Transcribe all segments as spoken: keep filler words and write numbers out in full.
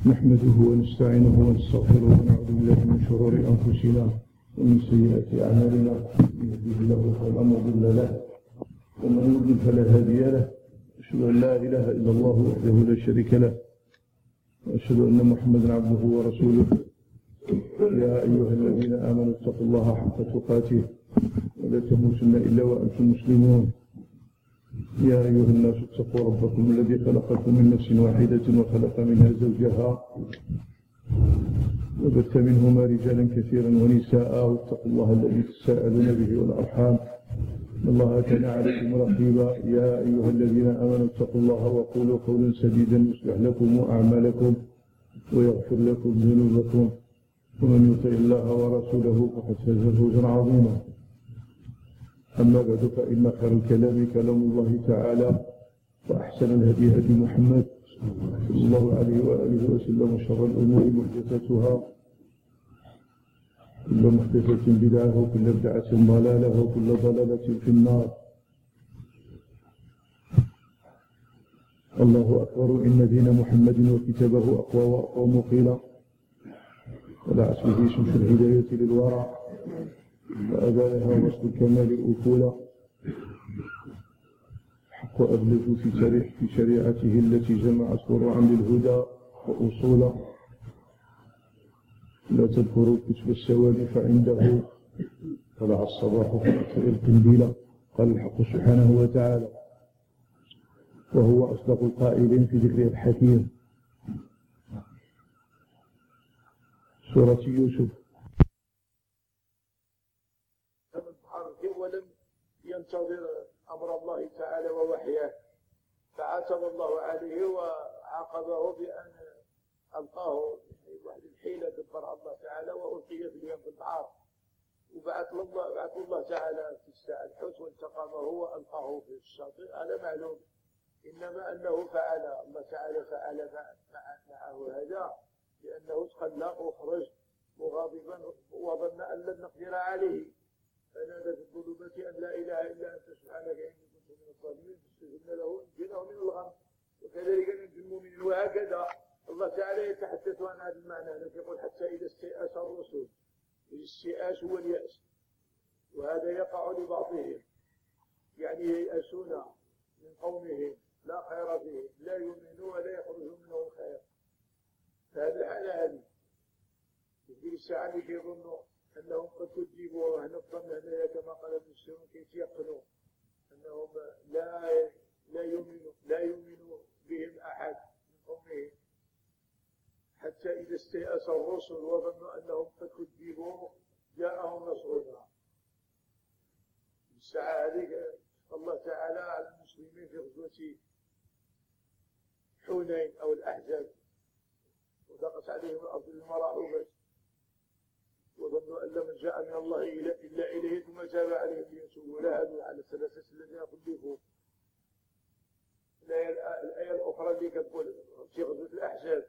نحمده ونستعينه ونستغفره ونعوذ بالله من شرور أنفسنا ومن سيئات أعمالنا، من يهده الله فلا مضل له ومن يضلل فلا هادي له. أشهد أن لا إله إلا الله وحده لا شريك له، وأشهد أن محمدا عبده ورسوله. يا أيها الذين آمنوا اتقوا الله حق تقاته ولا تموتن إلا وأنتم مسلمون. يا أيها الناس اتقوا ربكم الذي خلقكم من نفس واحدة وخلق منها زوجها وبث منهما رجالا كثيرا ونساء، واتقوا الله الذي تساءلون به والأرحام إن الله كان عليكم رقيبا. يا أيها الذين آمنوا اتقوا الله وقولوا قولا سديدا يصلح لكم أعمالكم ويغفر لكم ذنوبكم، ومن يطع الله ورسوله فقد فاز فوزا عظيما. أما بعد، فإن خير الكلام كلام الله تعالى، وأحسن الهدي هدي محمد صلى الله عليه وآله وسلم، وشر الأمور محدثاتها، كل محدثة بدعة وكل بدعة ضلالة وكل ضلالة في النار. الله أكبر، إن دين محمد وكتابه أقوى وأقوى مقيلا، ولعت به شمس الهداية للورع، وأبانها وصل الكمال الأصول، حق أبلغ في, في شريعته التي جمعت فروعا للهدى وأصولا. لا تذكروا كتب السواد فعنده طلع الصباح فأطفئ القنديل، قال الحق سبحانه وتعالى، وهو أصدق القائلين في ذكره الحكيم. سورة يوسف. ولم ينتظر أمر الله تعالى ووحيه، فعاتب الله عليه وعاقبه بأن ألقاه واحد الحيلة دبر الله تعالى وألقي في اليم في البحر، وبعث الله بعث الله تعالى في الساعة الحوت والتقمه وألقاه في الشاطئ. هذا معلوم، إنما أنه فعل الله تعالى فعل معه هذا لأنه تخلق وخرج مغاضبا وظن أن لن نقدر عليه، فنادى في الظلمات أن لا إله إلا أنت سبحانك إني كنت من الظالمين، فاستجبنا له ونجيناه من الغم، وكذلك ننجي المؤمنين. وهكذا الله تعالى يتحدث عن هذا المعنى، الذي يقول حتى إذا استيأس الرسل. الاستيئاس هو اليأس، وهذا يقع لبعضهم، يعني ييأسون من قومهم، لا خير فيهم، لا يؤمنون ولا يخرجون منه الخير. فهذه الحالة هذه في الساعة اللي يظنوا أنهم قد كذبوا، ونفضل هنا كما قال ابن السيرون كيف يقنوا أنهم لا لا يؤمنوا لا يؤمنوا بهم أحد من قومهم، حتى إذا استيأس الرسل وظنوا أنهم قد كذبوا جاءهم نصرنا. الساعة هذه الله تعالى على المسلمين في غزوة حنين أو الأحزاب، وضاقت عليهم الأرض بما رحبت، وظنوا أن لمن جاء من الله إلا إليه ثم تاب عليهم ليتوبوا، لا هدوا على الثلاثة الذين خلفوا. الآية الأخرى اللي كتقول في غزوة الأحزاب،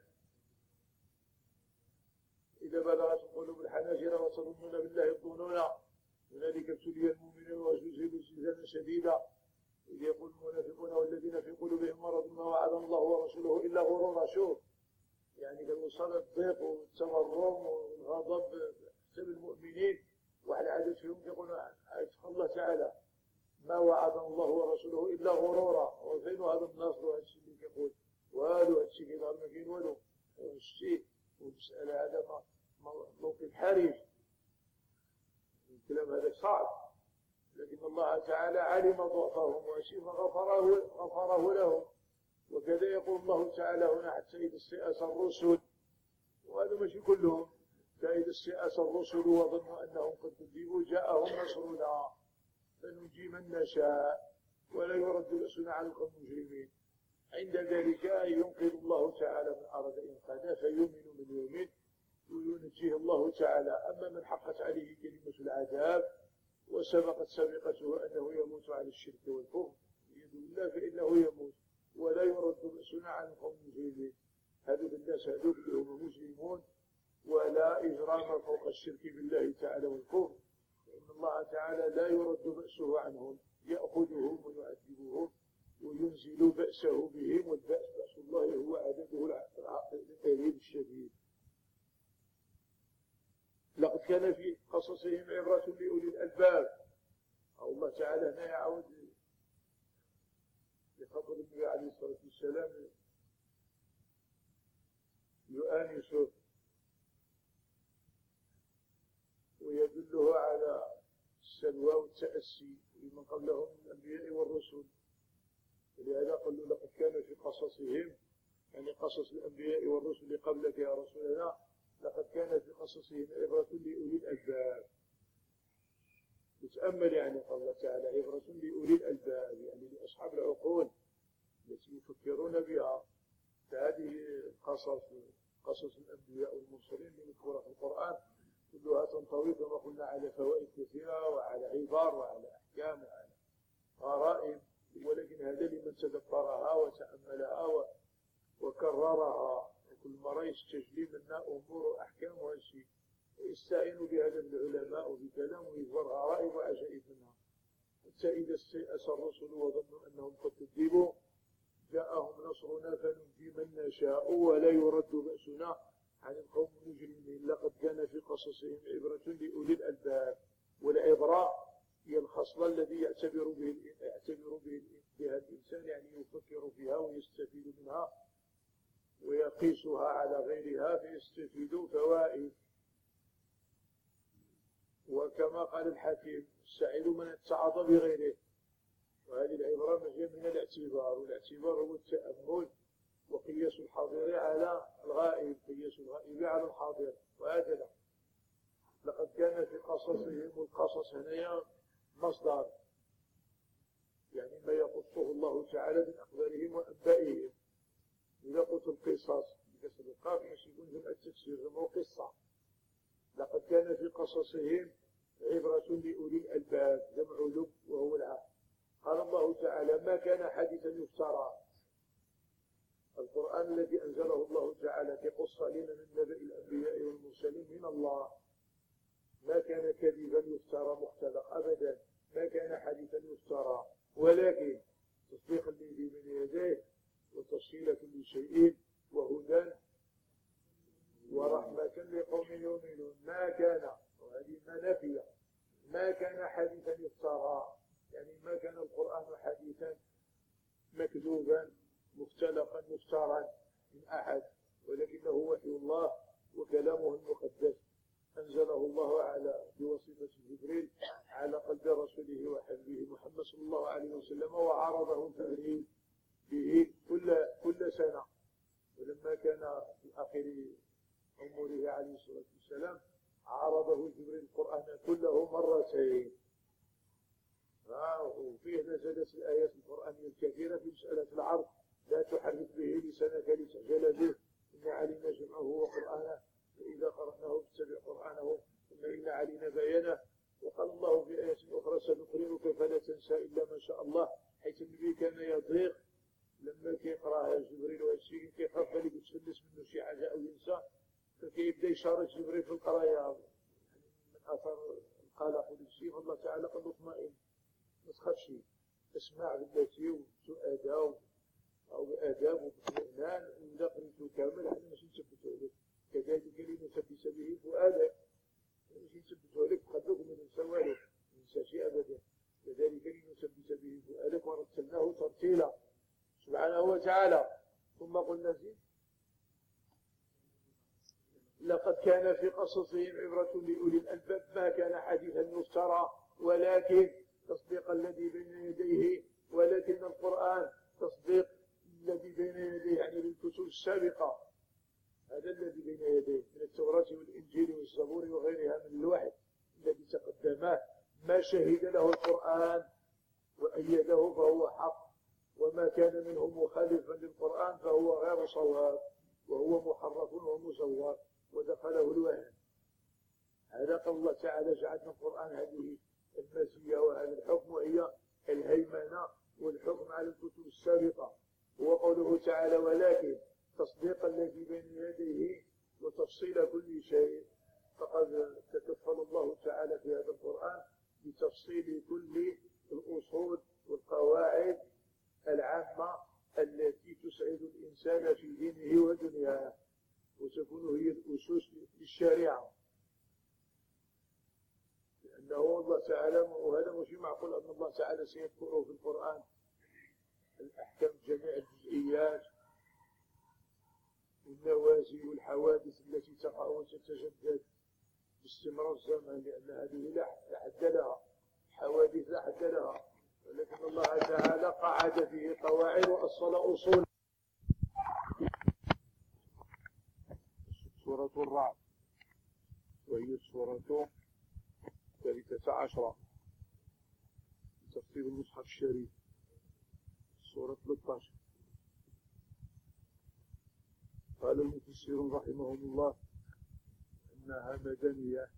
إذا بلغت القلوب الحناجر وتظنون بالله الظنون هنالك ابتلي المؤمنون وزلزلوا زلزالا شديدا، إذ يقول المنافقون والذين في قلوبهم مرض ما وعدنا الله ورسوله إلا غرورا. شوف يعني قد وصل الضيق والتمرم والغضب بسبب المؤمنين، وعلى عادة فيهم يقول الله تعالى ما وعدنا الله ورسوله إلا غرورا. وفين هذا النصر وهذا الشيء اللي يقول والو هذا الشيء كذا ما كاين والو الشيء والمسألة هذا موقف حرج. الكلام هذا صعب، لكن الله تعالى علم ضعفهم وشيء غفره غفره لهم. وكذا يقول الله تعالى هنا حتى إذا استيأس الرسل، وهذا ماشي كلهم، فإذا استيأس الرسل وظنوا أنهم قد كذبوا جاءهم نصرنا فنجي من نشاء ولا يرد بأسنا عن القوم المجرمين. عند ذلك ينقذ الله تعالى من أراد إنقاذه فيؤمن من يؤمن وينجيه الله تعالى. أما من حقت عليه كلمة العذاب وسبقت سابقته أنه يموت على الشرك والكفر بيد الله فإنه يموت ولا يرد بأسنا عن القوم المجرمين. هذول الناس هذول هم مسلمون، ولا إجرام فوق الشرك بالله تعالى والكفر، فإن الله تعالى لا يرد بأسه عنهم، يأخذهم ويعذبهم وينزل بأسه بهم، والبأس بأس الله هو عذابه الأليم الشديد. لقد كان في قصصهم عبرة لأولي الألباب. الله تعالى هنا يعود لخبر النبي عليه الصلاة والسلام يؤانسه ويدله على السلوى والتأسي لمن قبلهم من الأنبياء والرسل. ولهذا قالوا لقد كان في قصصهم، يعني قصص الأنبياء والرسل قبلك يا رسولنا، لقد كان في قصصهم عبرة لأولي الألباب. وتأمل يعني قال الله تعالى عبرة لأولي الألباب، يعني لأصحاب العقول التي يفكرون بها. فهذه القصص قصص الأنبياء والمرسلين المذكورة في القرآن كلها تنطوي كما قلنا على فوائد كثيرة وعلى عبر وعلى أحكام وعلى غرائب، ولكن هذا لمن تدبرها وتأملها وكررها، وكل مرة يستجلي منا أمور وأحكام وأشياء يستعين بهذا العلماء وبكلام ويظهر غرائب وعجائب منها، حتى إذا استيأس الرسل وظنوا أنهم قد كذبوا جاءهم نصرنا فننجي من نشاء ولا يرد بأسنا عن القوم المجرمين. لقد كان في قصصهم عبرة لأولي الألباب. والعبرة هي الخصلة الذي يعتبر به يعتبر به بها الإنسان، يعني يفكر فيها ويستفيد منها ويقيسها على غيرها فيستفيد فوائد. وكما قال الحكيم السعيد من اتعظ بغيره. وهذه العبرة هي من الاعتبار، والاعتبار هو التأمل وقياس الحاضر على الغائب، قياس الغائب على الحاضر، وهكذا. لقد كان في قصصهم، والقصص هنا مصدر يعني ما يقصه الله تعالى من أخبارهم وأنبائهم. إذا قلت القصص بكسر القاف مش يكون جمع التفسير، جمع قصة. لقد كان في قصصهم عبرة لأولي الألباب، جمع لب وهو العقل. قال الله تعالى ما كان حديثا يفترى. القرآن الذي أنزله الله تعالى يقص لنا من نبأ الأنبياء والمرسلين من الله، ما كان كذبا يفترى مختلق أبدا، ما كان حديثا يفترى، ولكن تصديق الذي بين يديه وتفصيل كل شيء وهدى ورحمة لقوم يؤمنون. ما كان، وهذه ما نافية، ما كان حديثا يفترى، يعني ما كان القرآن حديثا مكذوبا مختلقا مفترا من أحد، ولكنه وحي الله وكلامه المقدس أنزله الله على بواسطة جبريل على قلب رسوله وحبيبه محمد صلى الله عليه وسلم، وعرضه جبريل به كل كل سنة. ولما كان في آخر عمره عليه الصلاة والسلام عرضه جبريل القرآن كله مرتين. وفيه نزلت الآيات القرآنية الكثيرة في مسألة العرض، لا تحرك به لسانك لتعجل به، إن علينا جمعه وقرآنه فإذا قرأناه فاتبع قرآنه ثم إن علينا بيانه. وقال الله في آية أخرى سنقرئك فلا تنسى إلا ما شاء الله، حيث النبي كان يضيق لما كيقراها جبريل وهالشيء كيخاف بالك تفلس منه شي حاجة أو ينسى، فكيبدا يشارك جبريل في القراية من أثر القلق والشيء. فالله تعالى قال له اطمئن ما تخافش، اسمع بالتي وسؤال أو بآداب وباطمئنان، وإذا قريته كامل احنا ماشي نثبتو عليك، كذلك لنثبت به فؤادك، ماشي نثبتو عليك بقلبك وما ننسى والو، ما ننسى شيء أبدا. كذلك لنثبت به فؤادك ورتلناه ترتيلا سبحانه وتعالى. ثم قلنا زيد لقد كان في قصصهم عبرة لأولي الألباب، ما كان حديثا يفترى ولكن تصديق الذي بين يديه، ولكن القرآن تصديق الذي بين يديه يعني للكتب السابقة، هذا الذي بين يديه من التوراة والإنجيل والزبور وغيرها من الوحي الذي تقدمه، ما شهد له القرآن وأيده فهو حق، وما كان منه مخالفا للقرآن فهو غير صواب وهو محرف ومزور ودخله الوهم. هذا قول الله تعالى جعلنا القرآن هذه المزية وهذا الحكم، وهي الهيمنة والحكم على الكتب السابقة. وقوله تعالى ولكن تصديق الذي بين يديه وتفصيل كل شيء، فقد تكفل الله تعالى في هذا القرآن بتفصيل كل الأصول والقواعد العامة تسعد الإنسان في دينه ودنياه، وتكون هي الأسس للشريعة. لأنه الله تعالى، وهذا مش معقول أن الله تعالى سيذكره في القرآن الأحكام جميع الجزئيات والنوازل والحوادث التي تقع وتتجدد باستمرار الزمن، لأن هذه لا حد لها، حوادث لا حد لها، ولكن الله تعالى قعد فيه قواعد وأصل أصول. سورة الرعد وهي السورة الثالثة عشرة تفسير المصحف الشريف، سورة ثلاثة عشر. قال المفسرون رحمهم الله أنها مدنية.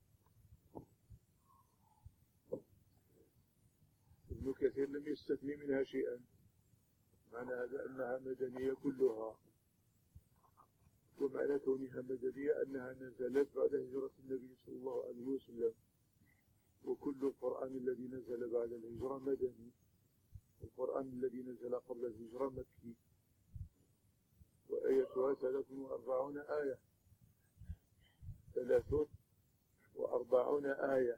ابن كثير لم يستثني منها شيئا، معنى هذا أنها مدنية كلها، ومعنى كونها مدنية أنها نزلت بعد هجرة النبي صلى الله عليه وسلم، وكل القرآن الذي نزل بعد الهجرة مدني، القرآن الذي نزل قبل الهجرة مكي. وآيتها ثلاث وأربعون آية، ثلاث وأربعون آية.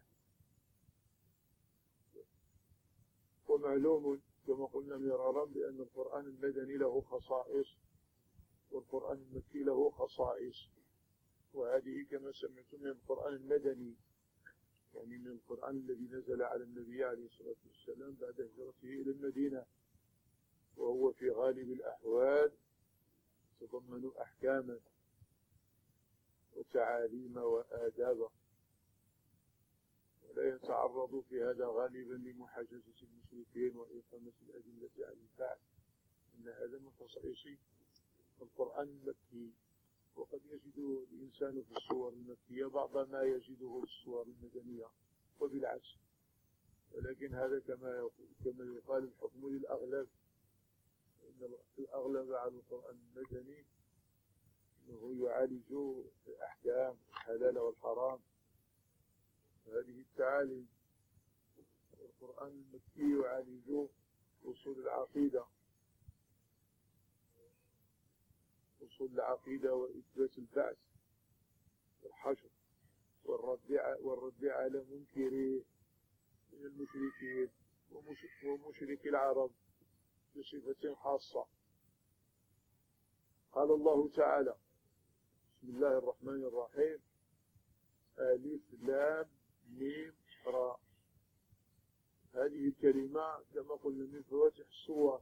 ومعلوم كما قلنا مرارا بأن القرآن المدني له خصائص والقرآن المكي له خصائص، وهذه كما سمعتم من القرآن المدني، يعني من القرآن الذي نزل على النبي عليه الصلاة والسلام بعد هجرته إلى المدينة، وهو في غالب الأحوال يتضمن أحكاما وتعاليم وآدابا، ولا يتعرض في هذا غالبا لمحاججة المشركين وإقامة الأدلة على البعث، إن هذا من خصائص القرآن المكي. وقد يجد الإنسان في الصور المكية بعض ما يجده في الصور المدنية وبالعكس، ولكن هذا كما يقول كما يقال الحكم للأغلب، إن الأغلب على القرآن المدني أنه يعالج الأحكام الحلال والحرام وهذه التعاليم. القرآن المكي يعالج أصول العقيدة، أصول العقيدة وإثبات البعث والحشر والرد والرد على منكريه من المشركين ومشركي العرب بصفة خاصة. قال الله تعالى: بسم الله الرحمن الرحيم، ألف لام ميم را. هذه الكلمة كما قلنا من فواتح الصور،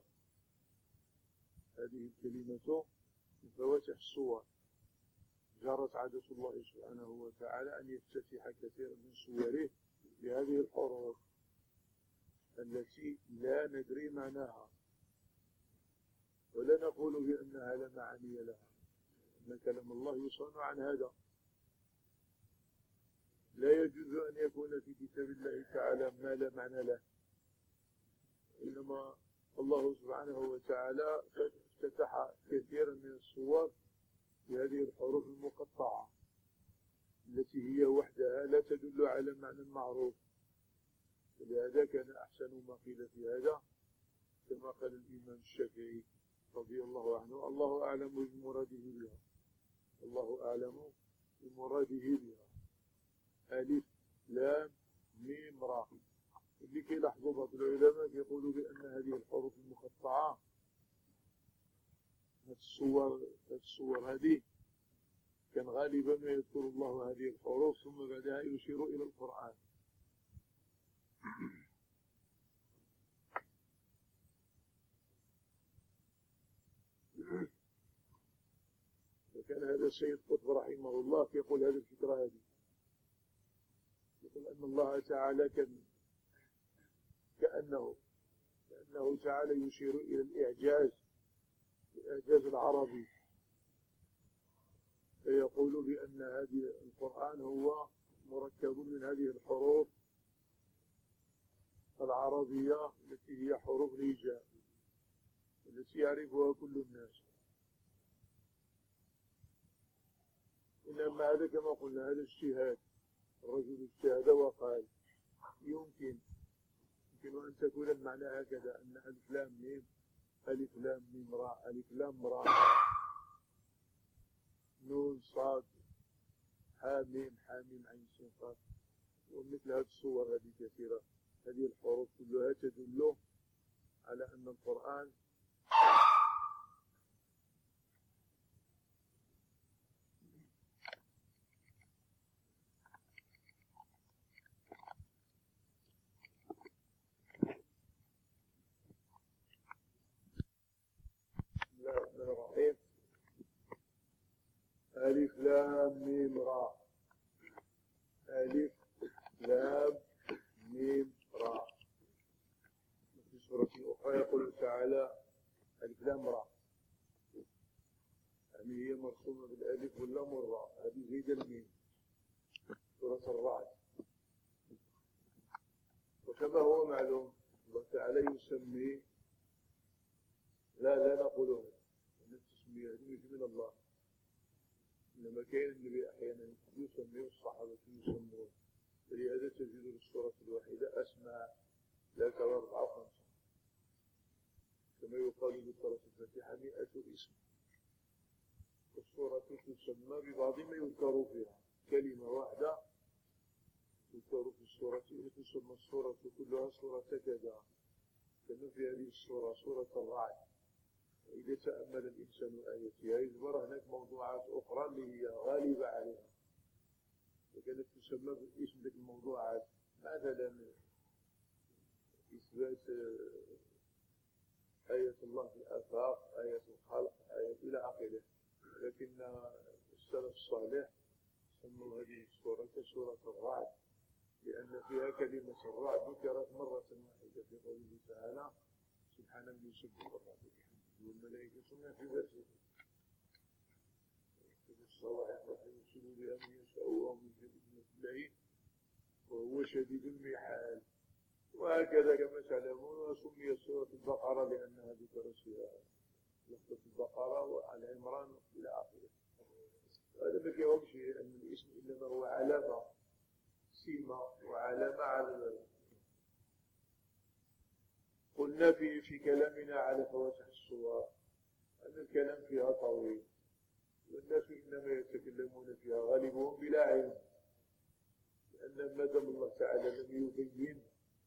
هذه الكلمة من فواتح الصور. جرت عادة الله سبحانه وتعالى أن يفتتح كثيرا من صوره بهذه الحروف التي لا ندري معناها، ولا نقول بأنها لا معاني لها، أن كلام الله يصنع عن هذا. لا يجوز أن يكون في كتاب الله تعالى ما لا معنى له، إنما الله سبحانه وتعالى افتتح كثيرا من الصور بهذه الحروف المقطعة التي هي وحدها لا تدل على معنى معروف. ولهذا كان أحسن ما قيل في هذا كما قال الإمام الشافعي رضي الله عنه: الله أعلم بمراده بها، الله أعلم بمراده بها. ألف لام ميم را. لكي يلاحظوا بعض العلماء يقولوا بأن هذه الحروف المقطعة، هذه الصور هذه الصور هذه كان غالبا ما يذكر الله هذه الحروف ثم بعدها يشير إلى القرآن. وكان هذا السيد قطب رحمه الله يقول هذه الفكرة هذه، يقول أن الله تعالى كان كأنه كأنه تعالى يشير إلى الإعجاز الإعجاز العربي، فيقول بأن هذه القرآن هو مركب من هذه الحروف العربية التي هي حروف الهجاء التي يعرفها كل الناس. إنما هذا كما قلنا هذا اجتهاد، الرجل اجتهد وقال يمكن يمكن أن تكون المعنى هكذا، أن ألف لام ميم ألف لام ميم راء ألف لام راء نون صاد حاميم حاميم عين سين قاف. ومثل هذه الصور هذه كثيرة. هذه الحروف كلها تدل على أن القرآن الرحيم. ألف لام ميم راء ألف لام ميم راء. في سورة أخرى يقول تعالى ألف لام راء، يعني هي مرسومة بالألف واللام والراء، هذه زيد الميم. سورة الرعد. وكما هو معلوم الله تعالى يسمي، لا لا نقوله أن التسمية هذه من الله، إنما كان النبي أحيانا يسمي والصحابة يسمون. فلهذا تجد السورة الواحدة أسماء لا ترى أربعة وخمسة، كما يقال بسورة الفاتحة مئة اسم. والسورة تسمى ببعض ما يذكر فيها، كلمة واحدة تذكر في السورة تسمى السورة كلها سورة كذا، كما في هذه السورة سورة الرعد. إذا تأمل الإنسان آياتها يجبر هناك موضوعات أخرى اللي هي غالبة عليها، وكانت تسمى باسم ذلك الموضوعات، مثلا إثبات آية الله في الآفاق، آية الخلق، آية إلى آخره. لكن السلف الصالح سموا هذه السورة سورة الرعد، لأن فيها كلمة الرعد ذكرت مرة واحدة في قوله تعالى سبحان من يسبح الرعد والملائكة سمع في ذاته. في الصواعق وحيوصلوا بأمر يشاءوا وهم يجدون الليل وهو شديد المحال. وهكذا كما تعلمون. وسميت سورة البقرة لأنها ذكرت فيها لفظة البقرة وعلى عمران إلى آخره. هذا ما فيهم شيء، أن الاسم إنما هو علامة سيمة وعلامة على. قلنا في في كلامنا على فواتح الصور أن الكلام فيها طويل، والناس إنما يتكلمون فيها غالبهم بلا علم، لأن ما دام الله تعالى لم يبين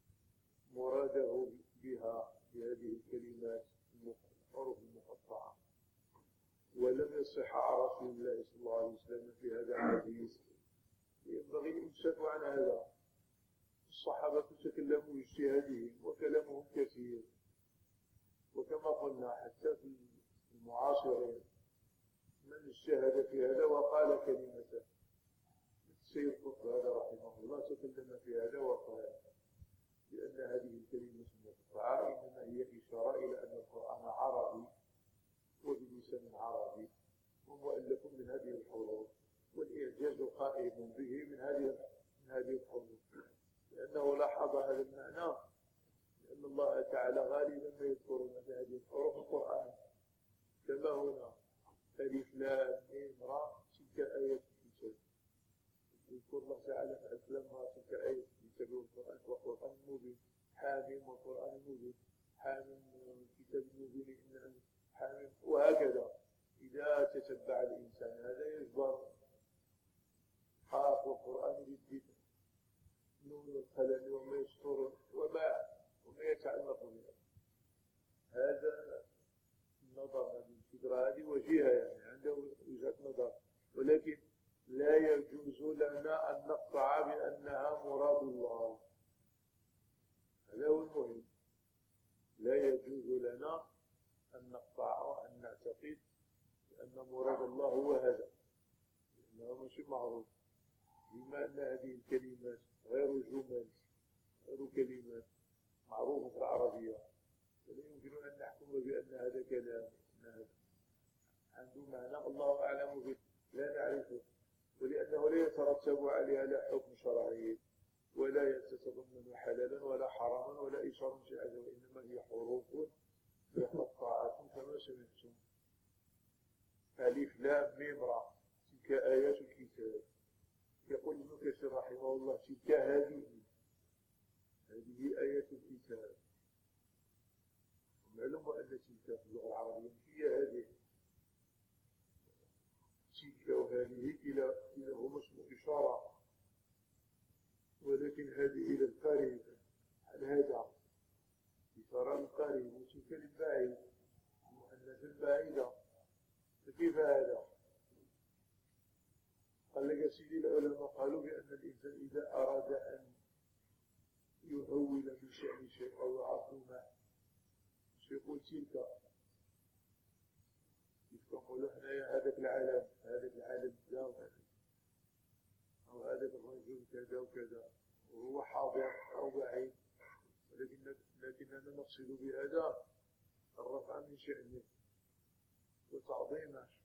مراده بها بهذه الكلمات الحروف المقطعة، ولم يصح عن رسول الله صلى الله عليه وسلم في هذا الحديث، ينبغي الإمساك عن هذا. الصحابة تكلموا باجتهادهم وكلامهم كثير، وكما قلنا حتى في المعاصرين من اجتهد في هذا وقال كلمته. السيد قطب هذا رحمه الله تكلم في هذا وقال بأن هذه الكلمة المقطعة إنما هي إشارة إلى أن القرآن عربي وبلسان عربي ومؤلف من هذه الحروف، والإعجاز قائم به من هذه من هذه الحروف، لأنه لاحظ هذا المعنى، لأن الله تعالى غالبا ما يذكر من هذه الحروف القرآن، كما هنا ألف لام ميم راء تلك آيات الكتاب. يذكر الله تعالى في ألف لام راء تلك آيات الكتاب والقرآن والقرآن المبين، حاميم والقرآن المبين، حاميم الكتاب المبين إن حاميم، وهكذا. إذا تتبع الإنسان هذا يجبر حرف القرآن بالذكر، نون القلم وما يسطر وما وما يتعلق بها. هذا النظر، هذه الفكرة هذه وجهة، يعني عنده وجهة نظر، ولكن لا يجوز لنا أن نقطع بأنها مراد الله. هذا هو المهم. لا يجوز لنا أن نقطع وأن نعتقد بأن مراد الله هو هذا، لأنه مش معروف، بما أن هذه الكلمات غير جمل، غير كلمات معروفة في العربية، ولا يمكن أن نحكم بأن هذا كلام، أن هذا عنده معنى الله أعلم به لا نعرفه، ولأنه لا يترتب عليها لا حكم شرعي ولا يتضمن حلالا ولا حراما ولا إشارة شيئا، وإنما هي حروف مقطعات كما سمعتم. ألف لام ميم راء تلك آيات الكتاب. يقول ابن كثير رحمه الله تلك هذه هذه آيات الكتاب. معلوم مؤنث تلك في اللغة العربية هي هذه تلك وهذه كلاهما اسم إشارة، ولكن هذه إلى القريب عن هذا إشارة القريب وتلك للبعيد المؤنث البعيدة. فكيف هذا؟ قال لك سيدي العلماء قالوا بأن الإنسان إذا أراد أن يهول من شأن شيء أو يعظمه يقول تلك، يقولوا حنايا هذاك العالم هذاك العالم ذا أو هذاك الرجل كذا وكذا وهو حاضر أو بعيد، ولكن لكننا نقصد بهذا الرفع من شأنه وتعظيمه،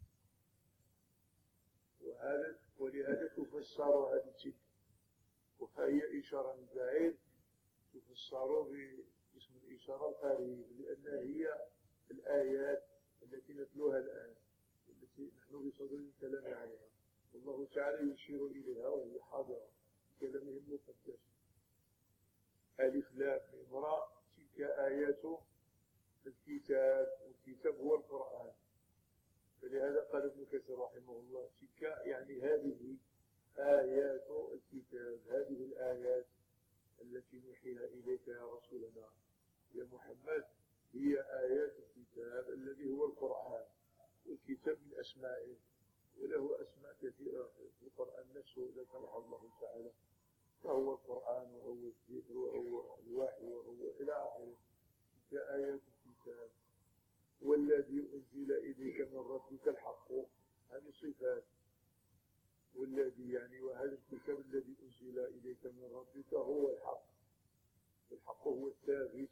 وهذا ولهذا تفسر هذه تلك، وهي إشارة من بعيد تفسر باسم الإشارة القريب، لأنها هي الآيات التي نتلوها الآن التي نحن بصدد الكلام عليها، والله تعالى يشير إليها وهي حاضرة في كلامه المقدس. ألف لام ميم را تلك آيات الكتاب، والكتاب هو القرآن. فلهذا قال ابن كثير رحمه الله تلك يعني هذه آيات الكتاب، هذه الآيات التي نوحيها إليك يا رسولنا يا محمد هي آيات الكتاب الذي هو القرآن. والكتاب من أسمائه وله أسماء كثيرة في القرآن نفسه ذكرها الله تعالى، فهو القرآن وهو الذكر وهو الوحي وهو إلى آخره. تلك آيات الكتاب والذي أنزل إليك من ربك الحق، هذه صفات. والذي يعني وهذا الكتاب الذي أنزل إليك من ربك هو الحق، الحق هو الثابت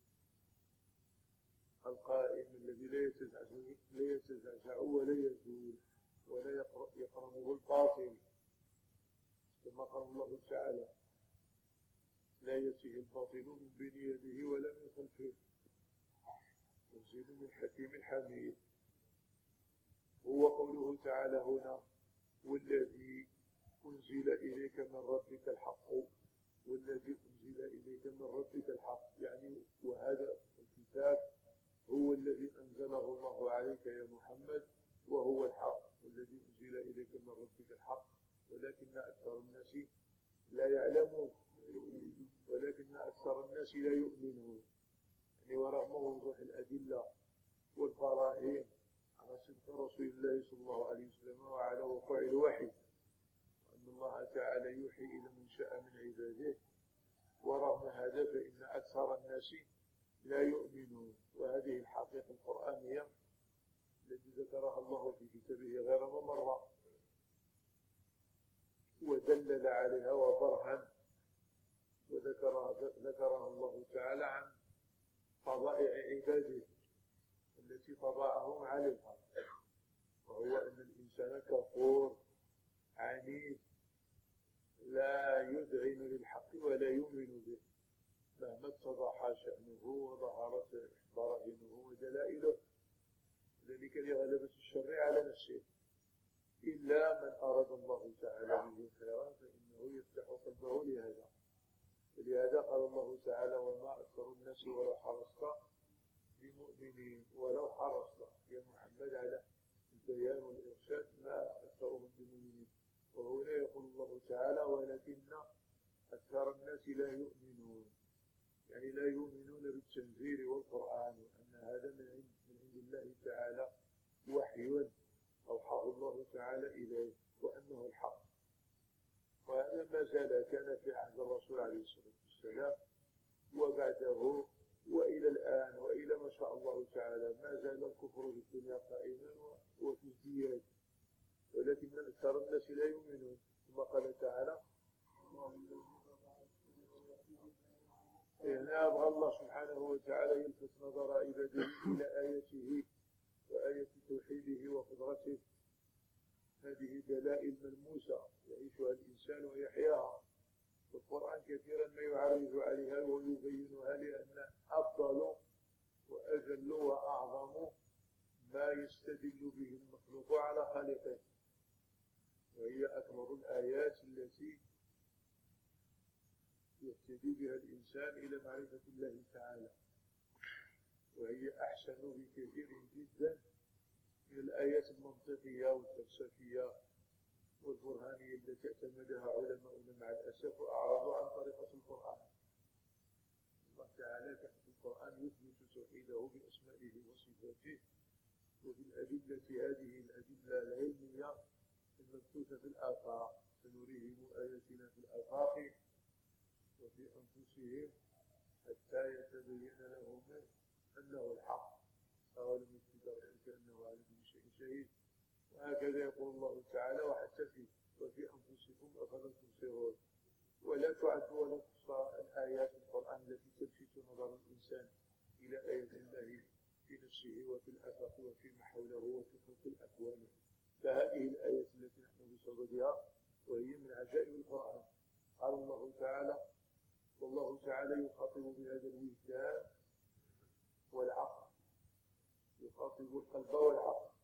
القائم الذي لا يتزعزع لا يتزعزع ولا يزول ولا يقرنه الباطل، كما قال الله تعالى لا يأتيه الباطل من بين يديه ولا من خلفه تنزيل من حكيم حميد. هو قوله تعالى هنا والذي أنزل إليك من ربك الحق، والذي أنزل إليك من ربك الحق يعني وهذا الكتاب هو الذي أنزله الله عليك يا محمد وهو الحق، والذي أنزل إليك من ربك الحق، ولكن أكثر الناس لا يعلمون ولكن أكثر الناس لا يؤمنون. يعني ورغم وضوح الأدلة والبراهين على صدق رسول الله صلى الله عليه وسلم وعلى وقوع الوحي وأن الله تعالى يوحي إلى من شاء من عباده، ورغم هذا فإن أكثر الناس لا يؤمنون. وهذه الحقيقة القرآنية التي ذكرها الله في كتابه غير مرة ودلل عليها وبرهن وذكرها ذكرها الله تعالى عن طبائع عباده التي طبعهم عليها، وهو أن الإنسان كفور عنيد لا يذعن للحق ولا يؤمن به مهما اتضح شأنه وظهرت براهينه ودلائله، ذلك لغلبة الشر على نفسه. إلا من أراد الله تعالى به خيرا فإنه يفتح قلبه لهذا. ولهذا قال الله تعالى وما أكثر الناس ولو حرصت بمؤمنين، ولو حرصت يا محمد على البيان والإرشاد ما أكثرهم بمؤمنين. وهنا يقول الله تعالى ولكن أكثر الناس لا يؤمنون، يعني لا يؤمنون بالتنزيل والقرآن وأن هذا من عند, من عند الله تعالى وحي أوحاه الله تعالى إليه وأنه الحق. وهذا ما زال كان في عهد الرسول عليه الصلاة والسلام وبعده وإلى الآن وإلى ما شاء الله تعالى ما زال الكفر في الدنيا قائما وفي ازدياد، ولكن أكثر الناس لا يؤمنون. ثم قال تعالى هنا أبغى الله سبحانه وتعالى يلفت نظر عباده إلى آياته وآية توحيده وقدرته. هذه دلائل ملموسة يعيشها الإنسان ويحياها، والقرآن كثيرا ما يعرج عليها ويبينها لأن أفضل وأجل وأعظم ما يستدل به المخلوق على خالقه، وهي أكبر الآيات التي يهتدي بها الإنسان إلى معرفة الله تعالى. وهي أحسن بكثير جدا من الآيات المنطقية والفلسفية والبرهانية التي اعتمدها علماؤنا مع الأسف وأعرضوا عن طريقة القرآن. الله تعالى كان في القرآن يثبت توحيده بأسمائه وصفاته وبالأدلة، هذه الأدلة العلمية المبثوثة في الآفاق، سنريهم آياتنا في الآفاق وفي أنفسهم حتى يتبين لهم أنه الحق، أولم يكن ربك أنه على كل شيء شهيد. وهكذا يقول الله تعالى وحتى في وفي أنفسكم أفلا تبصرون. ولا تعد ولا تحصى الآيات في القرآن التي تلفت نظر الإنسان إلى آيات الله في نفسه وفي الآفاق وفيما حوله وفي خلق الأكوان. فهذه الآيات التي نحن بصددها وهي من عجائب القرآن. قال الله تعالى والله تعالى يخاطب بهذا الوجدان والعقل، يخاطب القلب والعقل.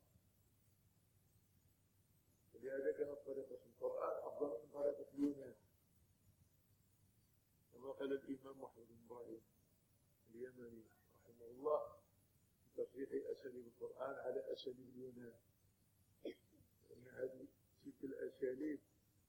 ولهذا كانت طريقة القرآن أفضل من طريقة اليونان، كما قال الإمام محمد بن إبراهيم اليمني رحمه الله في تصحيح أساليب القرآن على أساليب اليونان، لأن هذه تلك الأساليب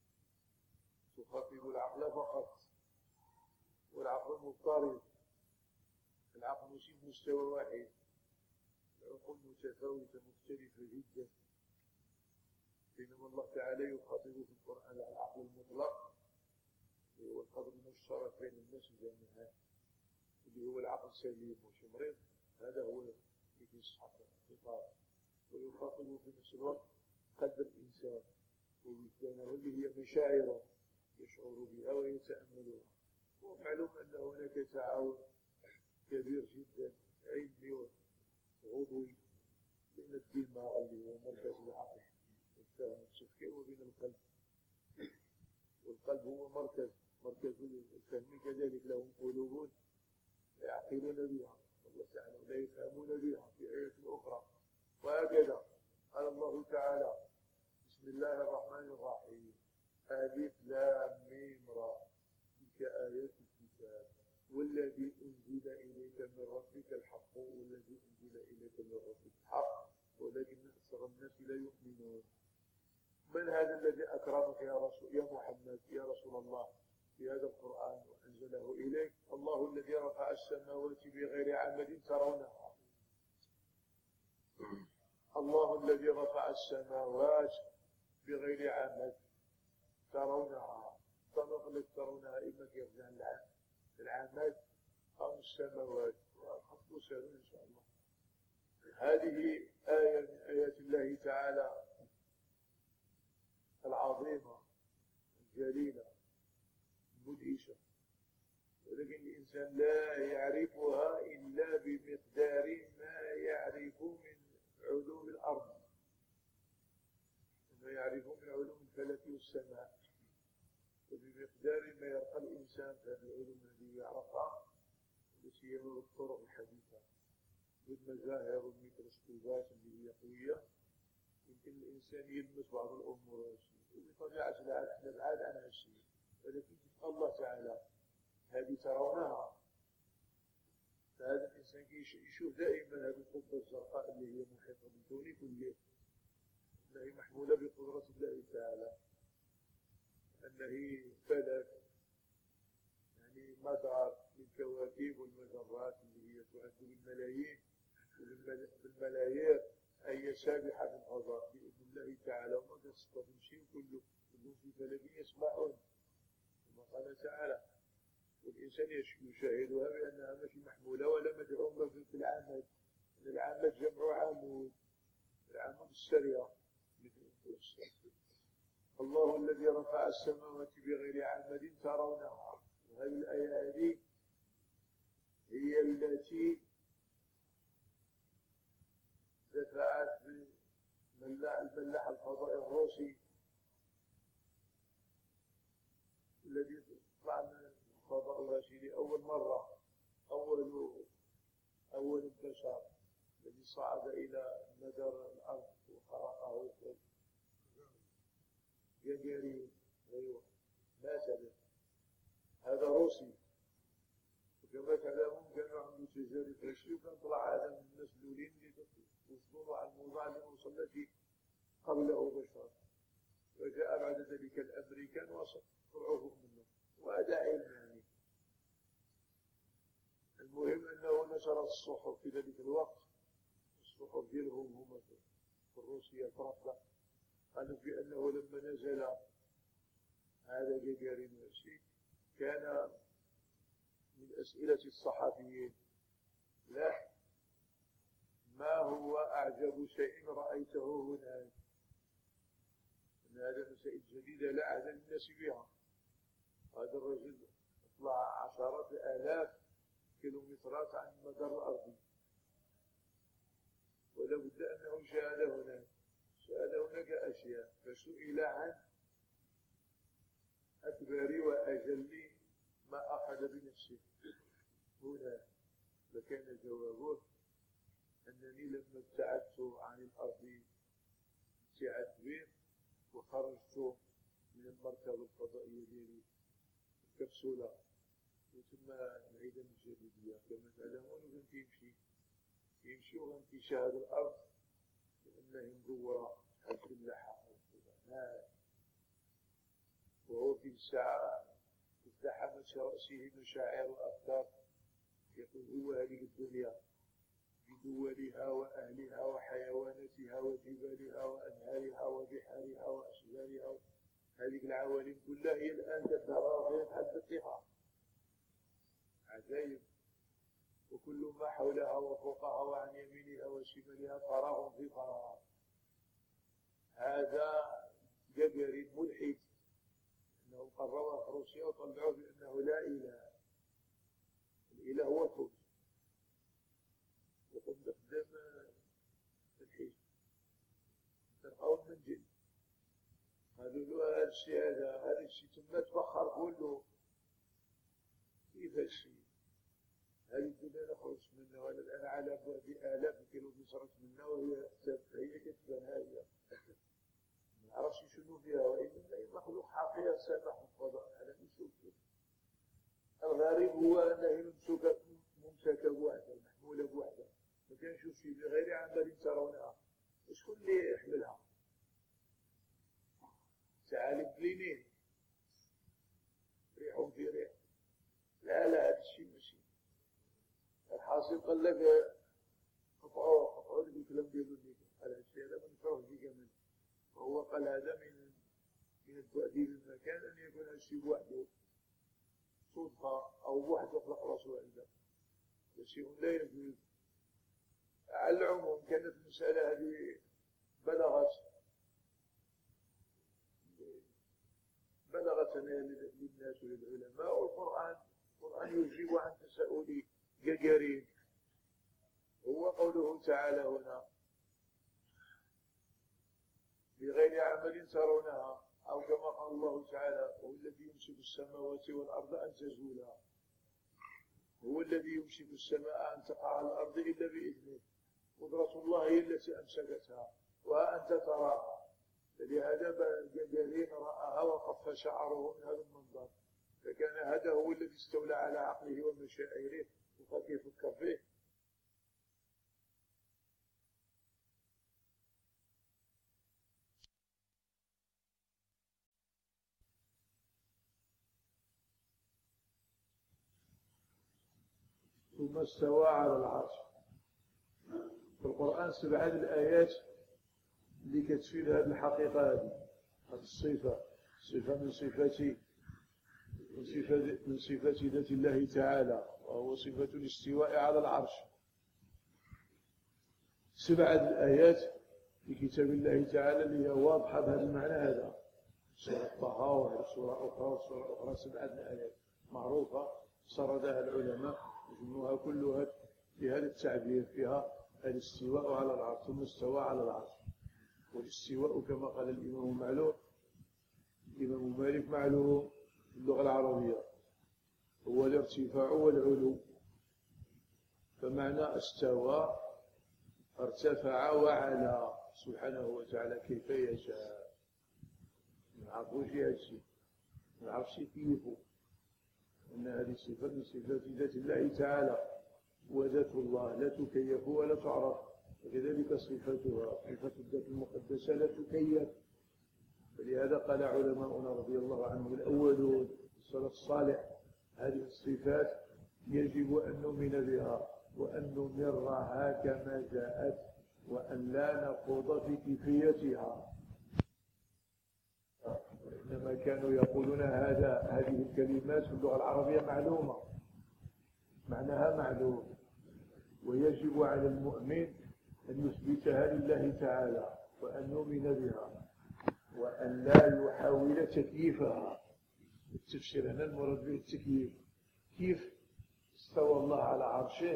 تخاطب العقل فقط، والعقل مضطرب، العقل مش مستوى واحد، العقول متفاوتة مختلفة جدا. بينما الله تعالى يخاطب في القرآن على العقل المطلق هو القدر المشترك بين الناس جميعا، اللي هو العقل السليم مش مريض، هذا هو اللي يصحح الخطاب. ويخاطب في نفس الوقت قلب الإنسان ووجدانه اللي هي مشاعره يشعر بها ويتأملها. ومعلوم أن هناك تعاون كبير جدا علمي وعضوي بين الدماغ اللي هو مركز العقل والفهم التفكير وبين القلب، والقلب هو مركز مركز الفهم. كذلك لهم قلوب يعقلون بها الله تعالى ولا يفهمون بها في آيات أخرى. وهكذا قال الله تعالى بسم الله الرحمن الرحيم ألف لام ميم را تلك آيات الكتاب والذي أنزل إليك من ربك الحق والذي أنزل إليك من ربك الحق ولكن أكثر الناس لا يؤمنون. من هذا الذي أكرمك يا رسول يا محمد يا رسول الله في هذا القرآن وأنزله إليك؟ الله الذي رفع السماوات بغير عمد ترونها، الله الذي رفع السماوات بغير عمد ترونها. فنقلت ترونها إما يرجع العمد أو السماوات وخط سهل إن شاء الله. هذه آية من آيات الله تعالى العظيمة الجليلة المدهشة، ولكن الإنسان لا يعرفها إلا بمقدار ما يعرف من علوم الأرض، ما يعرف من علوم الفلك والسماء، وبمقدار ما يرقى الإنسان في هذه العلوم التي يعرفها التي هي بالطرق الحديثة بالمظاهر والميكروسكوبات اللي هي قوية، يمكن الإنسان يلمس بعض الأمور بطبيعة الأبعاد عن هالشيء. ولكن الله تعالى هذه ترونها، فهذا الإنسان يشوف دائما هذه القبة الزرقاء اللي هي محيطة بالكون كله، أنها محمولة بقدرة الله تعالى، أنها فلك يعني مدار للكواكب والمجرات اللي هي تعد بالملايين وبالملايير، هي سابحة في الفضاء بإذن الله تعالى وما تستطيع شيء كله كلهم في فلك يسبحون كما قال تعالى. والإنسان يشاهدها بأنها ماشي محمولة ولا مدعومة في العمد، إن العمد جمع عمود، العمود السريع. الله الذي رفع السماوات بغير عمد ترونها. وهذه الآية هذه هي التي دفعت الملاح الفضائي الروسي الذي طلع من الفضاء الراشي لأول مرة، أول أول البشر الذي صعد إلى مدار الأرض وخرقه جاجارين. أيوة مات به، هذا روسي، وكما تعلمون كانوا عنده الجزائر فاشي وكان طلع هذا من الناس الاولين اللي وصلوا على الموضوع اللي وصل فيه قبله بشر، وجاء بعد ذلك الامريكان وصنعوه منه، وهذا علم يعني. المهم انه نشرت الصحف في ذلك الوقت، الصحف ديالهم هما في روسيا الفرنسا، قالوا بانه لما نزل هذا جاجارين ماشي كان من اسئله الصحفيين: لا، ما هو اعجب شيء رايته هناك؟ ان هذا مسائل جديده لا عهد للناس بها. هذا الرجل طلع عشرات الاف كيلومترات عن المدار الارضي، ولا بد انه شاهد هناك شاهد هناك اشياء، فسئل عن اكبر واجل ما اخذ بنفسه هنا، فكان جوابه: انني لما ابتعدت عن الارض ابتعاد كبير وخرجت من المركبه الفضائيه ديالي الكبسوله ثم العيدان الجليديه كما تعلمون، وكان كيمشي يمشي وكان كيشاهد الارض لانها مدوره بحال الفلاحه، وهو في الساعه ازدحمت راسه مشاعر وافكار، يقول: هو هذه الدنيا بدولها واهلها وحيواناتها وجبالها وانهارها وبحارها واشجارها، هذه العوالم كلها هي الان تتراضي بحال البطيخه، عجائب، وكل ما حولها وفوقها وعن يمينها وشمالها فراغ في فراغ. هذا جاجارين ملحد، انهم قرروا في روسيا وطلعوا بانه لا اله، الاله هو الخبز، وقد قدم الحج تلقاو المنجل، قالوا له: هذا الشيء هذا هذا الشيء تما تبخر كله، كيفاش هذه الدنيا نخرج منها وانا الان على بعد الاف الكيلومترات منها وهي هي كتبان هي ما نعرفش شنو فيها، وانما هي مخلوق حقير سابح في الفضاء. على نشوف الغريب هو انها ممسوكه ممسكه بوحدها محموله بوحدها، ما كنشوفش بغير عمل ترونها، وشكون اللي يحملها؟ ثعالب لينين ريح في ريح، لا لا هذا الشيء ماشي. الحاصل قال لك قطعوه قطعوه لك الكلام ديالو اللي قال هذا الشيء هذا ما نفعوش بك منه، وهو قال هذا من من البعد للمكان ان يكون هذا الشيء بوحده صدفه او بوحده خلق راسه عنده، شيء لا يجوز. على العموم كانت المساله هذه بلغت بلغتنا للناس وللعلماء، والقرآن القرآن يجيب عن تساؤل جاجارين. هو قوله تعالى هنا: بغير عمل ترونها، أو كما قال الله تعالى: هو الذي يمسك السماوات والأرض أن تزولا، هو الذي يمسك السماء أن تقع على الأرض إلا بإذنه، قدرة الله هي التي أمسكتها وها أنت تراها. فلهذا جاجارين رآها وخف شعره من هذا المنظر، فكان هذا هو الذي استولى على عقله ومشاعره وقد يفكر فيه. ثم استوى على العرش. في القرآن سبعة الآيات اللي كتفيد هذه الحقيقة، هذه هذه الصفة، صفة من صفات من صفات من صفات ذات الله تعالى، وهو صفة الاستواء على العرش. سبعة الآيات في كتاب الله تعالى اللي هي واضحة بهذا المعنى هذا. سورة طه وسورة أخرى وسورة أخرى، سبعة الآيات معروفة سردها العلماء وجمعوها كلها في هذا التعبير، فيها الاستواء على العرش. ثم استوى على العرش. والاستواء كما قال الإمام معلوم الإمام مالك معلوم في اللغة العربية هو الارتفاع والعلو، فمعنى استوى ارتفع وعلى سبحانه وتعالى كيف يشاء. ما نعرفوش هذا الشيء، ما نعرفش كيفه، ان هذه صفه من صفات ذات الله تعالى. وذات الله لا تكيف ولا تعرف، وكذلك صفتها صفة الذات المقدسة لا تكيف. فلهذا قال علماؤنا رضي الله عنهم الأولون السلف الصالح هذه الصفات يجب أن نؤمن بها وأن نمرها كما جاءت وأن لا نخوض في كيفيتها. إنما كانوا يقولون هذا هذه الكلمات في اللغة العربية معلومة، معناها معلوم، ويجب على المؤمن أن يثبتها لله تعالى وأن يؤمن بها وأن لا يحاول تكييفها. التفسير هنا المراد به التكييف. كيف استوى الله على عرشه؟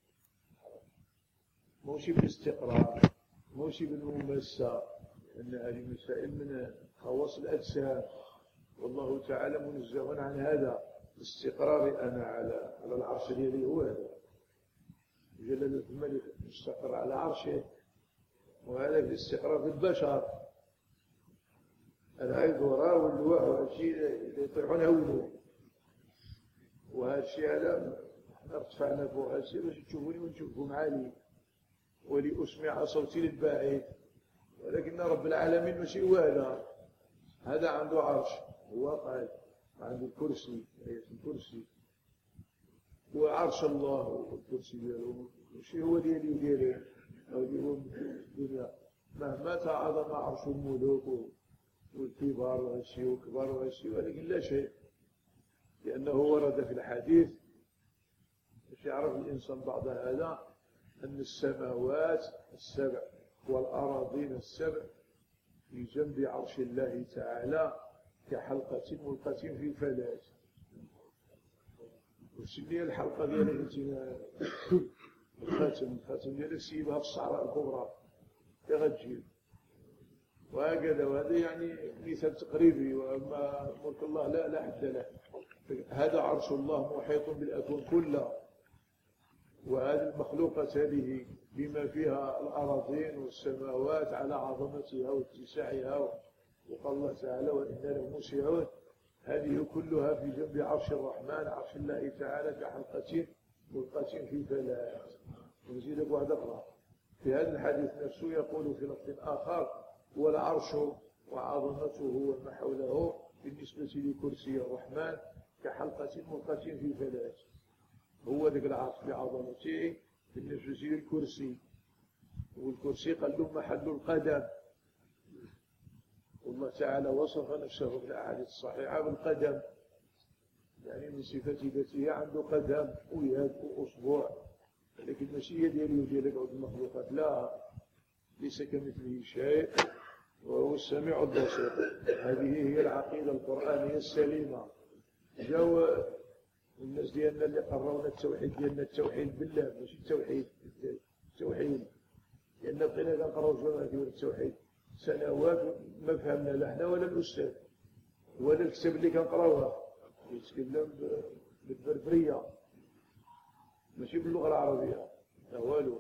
موشي بالاستقرار، موشي بالمماسة، لأن هذه مسائل من خواص الأجسام، والله تعالى منزه عن هذا. استقراري أنا على على العرش ديالي هو هذا، جلالة الملك مستقر على عرشه، وهذا في الاستقرار في البشر. العيذورة واللواح والشيء اللي يطيحون هولوا، وهذا الشيء هذا احنا ارتفعنا فوق هذا الشيء باش تشوفوني ونشوفكم عالي ولأسمع صوتي للبعيد، ولكن رب العالمين ماشي هو هذا. هذا عنده عرش، هو قال عنده الكرسي، آية الكرسي وعرش الله والكرسي ديالو ماشي هو ديالي وديالي أو ديالو الدنيا. مهما تعظم عرش الملوك والكبار وهالشيء وكبار وهالشيء، ولكن لا شيء، لأنه ورد في الحديث باش يعرف الإنسان بعض هذا أن السماوات السبع والأراضين السبع في جنب عرش الله تعالى كحلقة ملقاة في فلاة. وشنو الحلقة ديالك انت؟ الخاتم، الخاتم ديالك سيبها في الصحراء الكبرى كي غتجيب، وهكذا. وهذا يعني مثال تقريبي، واما ملك الله لا لا حد له. هذا عرش الله محيط بالأكون كله، وهذه المخلوقات هذه بما فيها الأراضين والسماوات على عظمتها واتساعها، وقال الله تعالى وإنا لموسعون، هذه كلها في جنب عرش الرحمن عرش الله تعالى كحلقة ملقاة في فلاة. ونزيد لك واحدة أخرى في هذا الحديث نفسه، يقول في لفظ آخر والعرش وعظمته وما حوله بالنسبة لكرسي الرحمن كحلقة ملقاة في فلاة. هو ذاك العرش بعظمته بالنسبة للكرسي، والكرسي قال له محل القدم. والله تعالى وصف نفسه في الأحاديث الصحيحة بالقدم، يعني من صفة ذاته عنده قدم ويد وأصبع، لكن ماشي هي ديالي وديالك عود المخلوقات، لا، ليس كمثله شيء وهو السميع البصير. هذه هي العقيدة القرآنية السليمة. جاو الناس ديالنا اللي قررونا التوحيد ديالنا التوحيد بالله، ماشي التوحيد التوحيد، لأن بقينا كنقراو جماعة ديال التوحيد سنوات ما فهمنا لا حنا ولا الأستاذ ولا الكتاب اللي كنقراوها، يتكلم بالبربرية ماشي باللغة العربية، لا والو.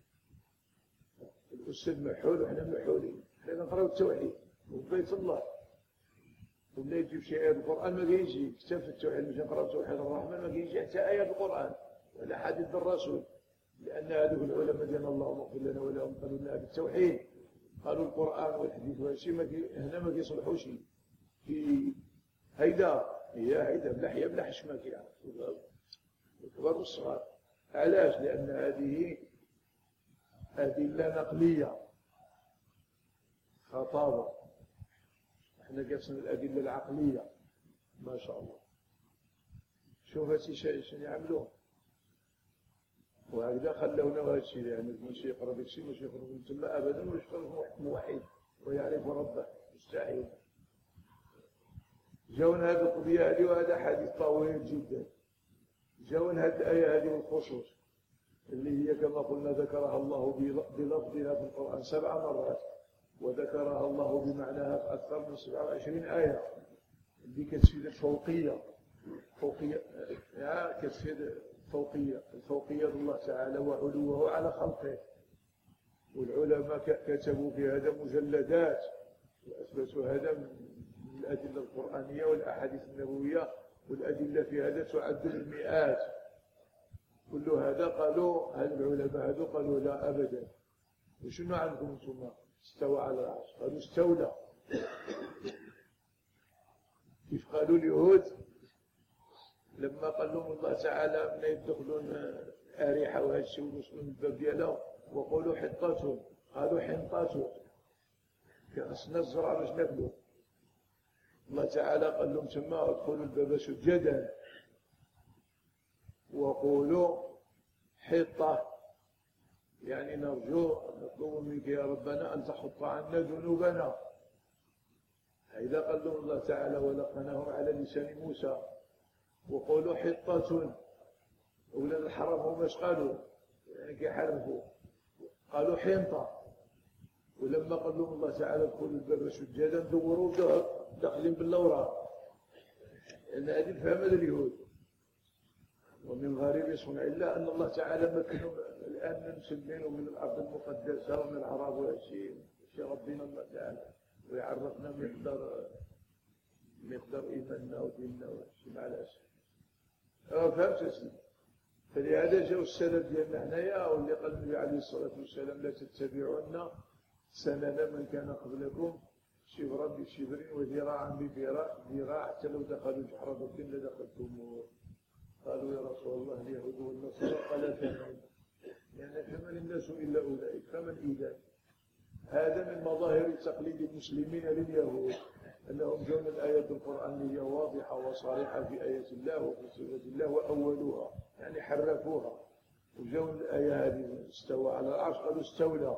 الأستاذ محول وحنا محولين، حنا كنقراو التوحيد وبيت الله، ولا يجيب شي آية القرآن ما كيجي كتاب في التوحيد، مش نقراو توحيد الرحمن ما كيجي حتى آية القرآن ولا حديث الرسول، لأن هذوك العلماء ديالنا اللهم اغفر لنا ولهم قالوا لنا بالتوحيد، قالوا القرآن والحديث وهادشي ما هنا ما كيصلحوش في هيدا، هي هيدا بلحية بلا حشمة كيعرف الكبار والصغار. علاش؟ لأن هذه أدلة نقلية خطابة، احنا قسم الأدلة العقلية ما شاء الله. شوف هادشي شنو يعملوه، وهكذا خلونا هادشي، يعني ماشي يقرا داكشي ماشي يخرج من تما ابدا، واش يخرج موحد ويعرف ربه، مستحيل. جاونا هذه القضيه هذه، وهذا حديث طويل جدا. جاونا هذه الايه هذه بالخصوص اللي هي كما قلنا ذكرها الله بلفظها في القرآن سبع مرات، وذكرها الله بمعناها في أكثر من سبعة وعشرين آية، اللي كتفيد الفوقية، فوقية يعني كتفيد فوقية، الفوقية الله تعالى وعلوه على خلقه. والعلماء كتبوا في هذا مجلدات وأثبتوا هذا من الأدلة القرآنية والأحاديث النبوية، والأدلة في هذا تعد بالمئات. كل هذا قالوا هذا العلماء هذو قالوا لا أبدا. وشنو عندكم انتم؟ استوى على العرش، قالوا استولى. كيف قالوا اليهود لما قال لهم الله تعالى من يدخلون أريحة وهذا الشيء ويوصلون الباب ديالها وقولوا حطاتهم، قالوا حنطاتهم كأسنا الزرع باش ناكلوا. الله تعالى قال لهم تما ادخلوا الباب سجدا وقولوا حطة، يعني نرجو نطلب منك يا ربنا أن تحط عنا ذنوبنا. إذا قال لهم الله تعالى ولقناهم على لسان موسى وقولوا حطة، أولاد الحرام هم اش قالوا؟ يعني كيحرفوا، قالوا حنطة. ولما قال لهم الله تعالى ادخلوا الباب سجدا دوروا داخلين باللوراء، لأن هذه فهم اليهود. ومن غريب صنع الله أن الله تعالى مكنهم الآن من المسلمين ومن الأرض المقدسة ومن العرب والشيء شيء ربنا الله تعالى ويعرفنا مقدار مقدار إيماننا وديننا والشيء مع الأسف. فهمت أسلم. فلهذا جاءوا السلف ديالنا حنايا واللي قال النبي عليه الصلاة والسلام لا تتبعون سنن من كان قبلكم شبرا بشبر وذراعا بذراع حتى لو دخلوا جحر ضب لدخلتموه. قالوا يا رسول الله اليهود والنصارى قال فمن، يعني فمن الناس إلا أولئك، فمن إذا؟ هذا من مظاهر تقليد المسلمين لليهود، أنهم جاءوا الآيات القرآنية واضحة وصريحة في آيات الله وفي صفات الله وأولوها، يعني حرفوها. وجاءوا الآية هذه استوى على العرش قالوا استولى.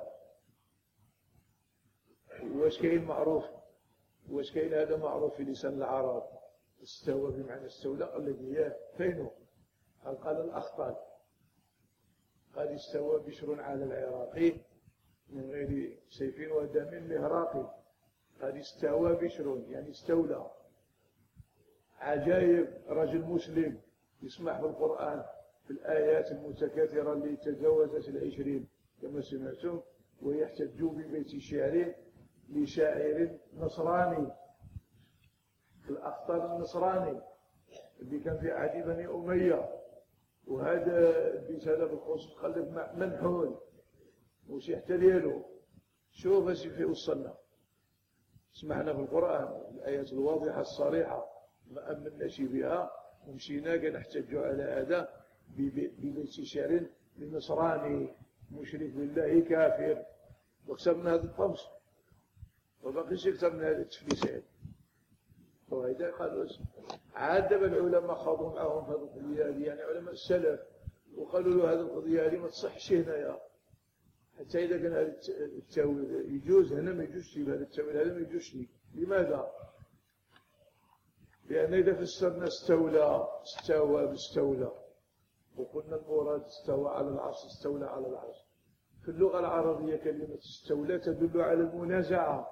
واش كاين معروف؟ واش كاين هذا معروف في لسان العرب؟ استوى بمعنى استولى، قال لك اياه فينه؟ قال قال الأخطل، قال استوى بشر على العراقي من غير سيف ودم مهراقي، قال استوى بشر يعني استولى. عجائب رجل مسلم يسمع في القرآن في الآيات المتكاثرة اللي تجاوزت العشرين كما سمعتم، ويحتج ببيت شعر لشاعر نصراني، الأخطر النصراني اللي كان في عهد بني أمية. وهذا البيت هذا بالخصوص خلف منحول وش يحتلي له. شوف اش في وصلنا، سمعنا في القرآن الآيات الواضحة الصريحة ما أمناش بها ومشينا كنحتج على هذا ببيت شعر لنصراني مشرك بالله كافر، وكسبنا هذا الطمس وباقيش أكثر من هذا التفليسات. وهذا قالوا عاد العلماء خاضوا معهم في هذه القضية هذه، يعني علماء السلف، وقالوا له هذه القضية هذه ما تصحش هنايا، حتى إذا كان هذا التاويل يجوز هنا ما يجوزش، هذا التاويل هذا ما يجوزش. لماذا؟ لأن إذا فسرنا استولى استوى باستولى وقلنا المراد استوى على العرش استولى على العرش، في اللغة العربية كلمة استولى تدل على المنازعة،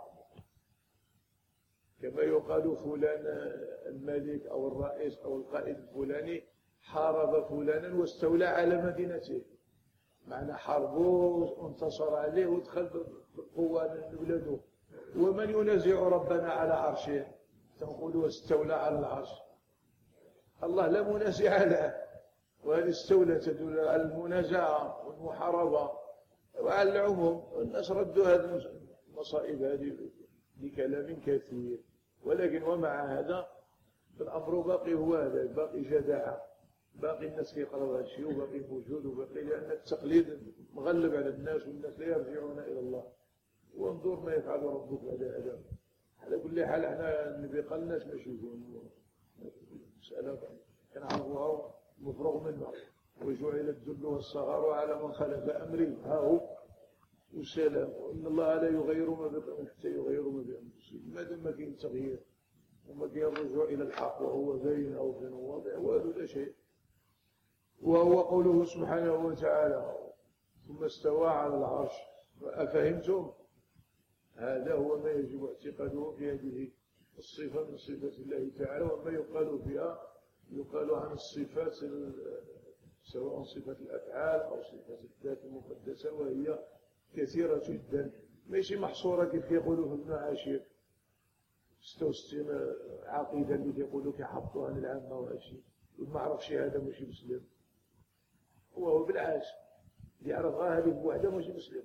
كما يقال فلان الملك أو الرئيس أو القائد الفلاني حارب فلانا واستولى على مدينته، معنى حاربه وانتصر عليه ودخل بالقوة من بلاده. ومن ينازع ربنا على عرشه تنقول واستولى على العرش، الله لا منازع له. وهذه استولى تدل على المنازعة والمحاربة وعلى العموم. الناس ردوا هذه المصائب هذه بكلام كثير، ولكن ومع هذا الأمر باقي هو هذا، باقي جداعة، باقي الناس كيقراو هذا الشيء وباقي موجود، وباقي لأن التقليد مغلب على الناس والناس لا يرجعون إلى الله. وانظر ما يفعل ربك بعد هذا. على كل حال احنا النبي قال الناس ماشي يقولون مسألة كنعرفوها مفروغ منها، وجعل الذل والصغار على من خلف أمري ها هو والسلام، وإن الله لا يغير ما بقوم حتى يغيروا ما بأنفسهم. ما دام ما كاين تغيير وما كاين الرجوع إلى الحق وهو باين أو بين واضح وهذا لا شيء. وهو قوله سبحانه وتعالى ثم استوى على العرش. أفهمتم؟ هذا هو ما يجب اعتقاده في هذه الصفة من صفات الله تعالى. وما يقال فيها يقال عن الصفات سواء صفة الأفعال أو صفة الذات المقدسة، وهي كثيرة جدا، ماشي محصورة كيف يقولوا ابن عاشر ستة وستين عقيدة اللي يقولوا كيحطوها للعامة وهادشي، ما عرفش هذا ماشي مسلم. وهو بالعكس يعرف هذه بوحده مش مسلم،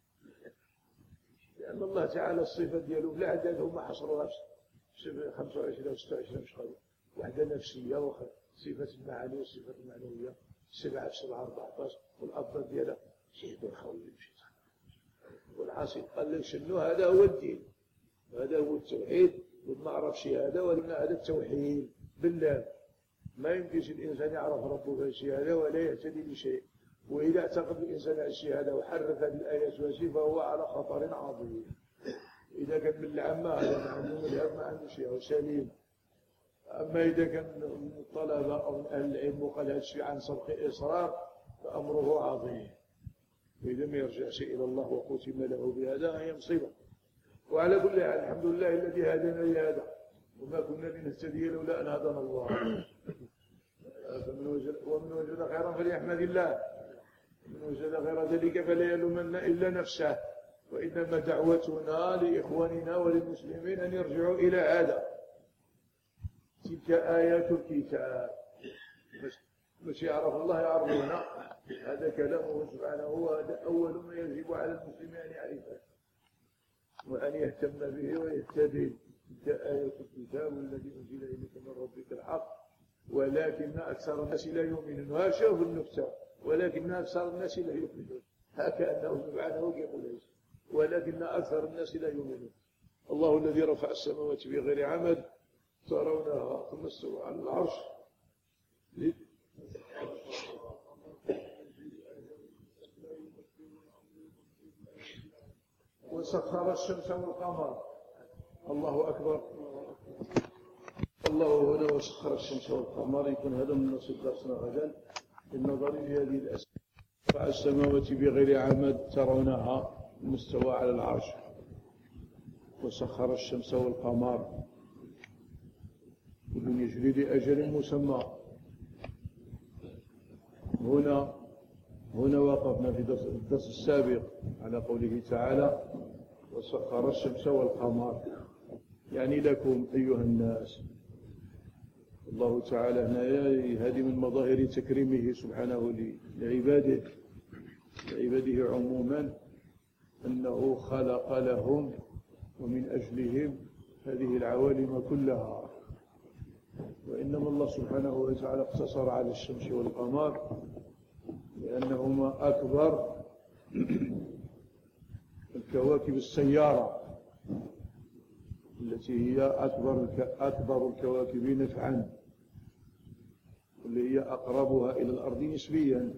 لأن الله تعالى الصفة ديالو بلا عدد هما حصروها في خمسة وعشرين أو ستة وعشرين مش قادر، وحدة نفسية وصفة المعاني والصفة المعنوية سبعة في سبعة أربعطاش، والأفضل ديالها شيء بالخول يمشي. والحاصل قال لك شنو هذا هو الدين، هذا هو التوحيد، وما عرفش هذا ولا هذا التوحيد بالله. ما يمكنش الإنسان يعرف ربه في الشيء هذا ولا يهتدي لشيء. وإذا اعتقد الإنسان على الشيء هذا وحرف هذه الآيات والشيء فهو على خطر عظيم. إذا كان من العامة هذا ما عنده مذهب ما عنده شيء سليم. أما إذا كان من الطلبة أو من أهل العلم وقال هذا الشيء عن سبق إصرار فأمره عظيم. وإذا ما يرجعش إلى الله وختم له بهذا هي مصيبة. وعلى كل حال الحمد لله الذي هدانا لهذا وما كنا لنهتدي لولا أن هدانا الله. فمن وجد ومن وجد خيرا فليحمد الله، ومن وجد غير ذلك فلا يلومن إلا نفسه. وإنما دعوتنا لإخواننا وللمسلمين أن يرجعوا إلى هذا. تلك آيات الكتاب، مش يعرف الله يعرفنا، هذا كلامه سبحانه، وهذا أول ما يجب على المسلمين أن يعرفه وأن يهتم به ويهتدي. تلك آيات الكتاب الذي أنزل إليك من ربك الحق ولكن أكثر الناس لا يؤمنون. شوف النكتة، ولكن أكثر الناس لا يؤمنون، هكذا سبحانه يقول ولكن أكثر الناس لا يؤمنون. الله الذي رفع السماوات بغير عمد ترونها ثم استوى على العرش وسخر الشمس والقمر. الله أكبر. الله هنا وسخر الشمس والقمر. يكون هذا من نصيب درسنا غدا النظر في هذه الأسئلة. رفع السماوات بغير عمد ترونها مستوى على العرش وسخر الشمس والقمر كل يجري لأجل مسمى. هنا هنا وقفنا في الدرس السابق على قوله تعالى وسخر الشمس والقمر، يعني لكم أيها الناس. الله تعالى هنا هذه من مظاهر تكريمه سبحانه لعباده لعباده عموما، أنه خلق لهم ومن أجلهم هذه العوالم كلها. وإنما الله سبحانه وتعالى اقتصر على الشمس والقمر لأنهما أكبر الكواكب السيارة التي هي أكبر أكبر الكواكب نفعا، واللي هي أقربها إلى الأرض نسبيا.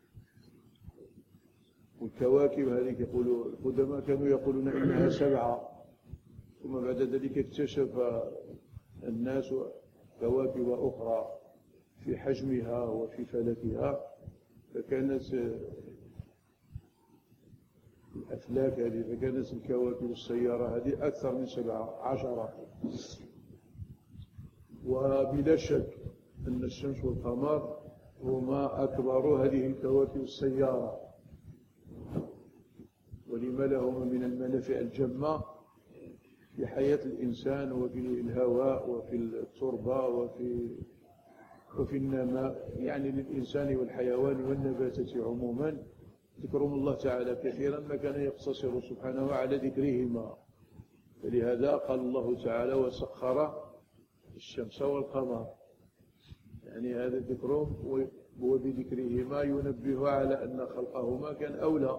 والكواكب هذه يقولوا القدماء كانوا يقولون إنها سبعة، ثم بعد ذلك اكتشف الناس كواكب أخرى في حجمها وفي فلكها، فكانت الأفلاك هذه فكانت الكواكب السيارة هذه أكثر من سبعة عشرة. وبلا شك أن الشمس والقمر هما أكبر هذه الكواكب السيارة، ولما لهما من المنافع الجمة في حياة الإنسان وفي الهواء وفي التربة وفي وفي النماء، يعني للإنسان والحيوان والنباتات عموما. ذكرهم الله تعالى كثيرا ما كان يقتصر سبحانه على ذكرهما، فلهذا قال الله تعالى وسخر الشمس والقمر، يعني هذا ذكرهم وبذكرهما ينبه على أن خلقهما كان أولى.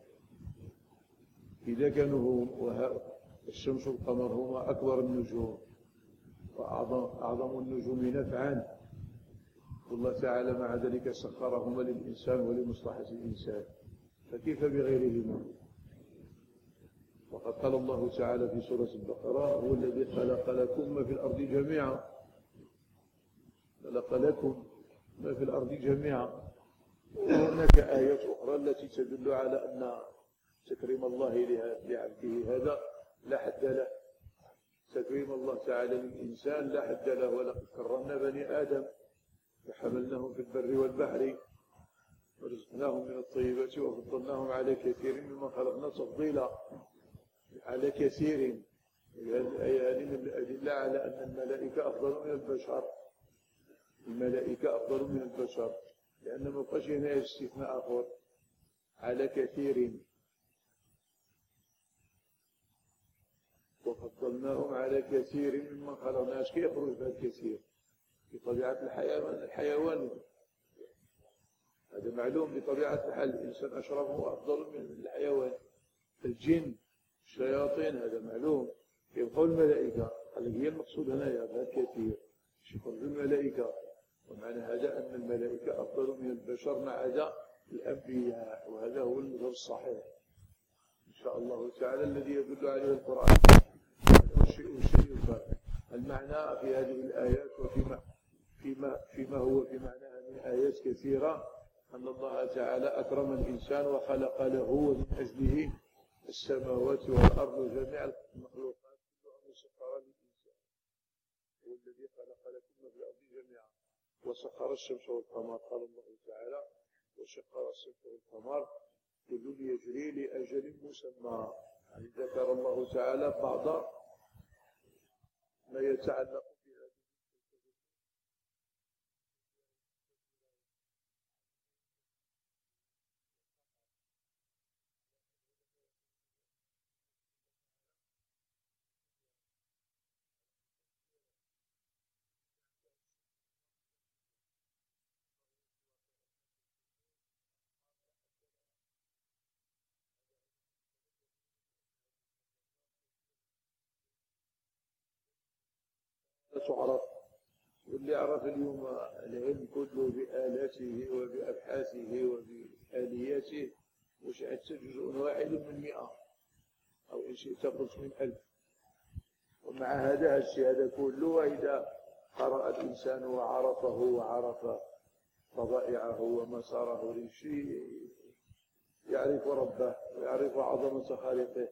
إذا كانوا الشمس والقمر هما أكبر النجوم وأعظم النجوم نفعا، والله تعالى مع ذلك سخرهما للإنسان ولمصلحة الإنسان، فكيف بغيرهما؟ وقد قال الله تعالى في سورة البقرة هو الذي خلق لكم ما في الأرض جميعا، خلق لكم ما في الأرض جميعا. وهناك آيات أخرى التي تدل على أن تكريم الله لعبده هذا لا حد له. تكريم الله تعالى للإنسان لا حد له. ولقد كرمنا بني آدم وحملناهم في البر والبحر ورزقناهم من الطيبات وفضلناهم على كثير مما خلقنا تفضيلا. على كثير. هذه الآية من الأدلة على أن الملائكة أفضل من البشر. الملائكة أفضل من البشر، لأن ما بقاش هنا استثناء آخر على كثير، وفضلناهم على كثير ممن خلقنا. اش كيخرج هذا الكثير؟ في طبيعة الحيوان الحيوان هذا معلوم بطبيعة الحال، الإنسان أشرف وأفضل من الحيوان. الجن الشياطين هذا معلوم. يبقى الملائكة هذه هي المقصود هنا هذا كثير يخرج الملائكة، ومعنى هذا أن الملائكة أفضل من البشر ما عدا الأنبياء، وهذا هو المذهب الصحيح إن شاء الله تعالى الذي يدل عليه القرآن. والشيء الشيء المعنى في هذه الآيات وفيما فيما فيما هو في معناها من آيات كثيرة أن الله تعالى أكرم الإنسان وخلق له ومن أجله السماوات والأرض جميع المخلوقات كلها مسخرة للإنسان. هو الذي خلق لكم ما في الأرض جميعا وسخر الشمس والقمر. قال الله تعالى وسخر الشمس والقمر كل يجري لأجل مسمى. يعني ذكر الله تعالى بعض ما يتعلق بهذه تعرف. واللي عرف اليوم العلم كله بآلاته وبأبحاثه وبآلياته وش حتى جزء واحد من مئة أو إن شئت قلت من ألف. ومع هذا الشيء هذا كله إذا قرأ الإنسان وعرفه وعرف طبائعه ومساره للشيء يعرف ربه ويعرف عظمة خالقه.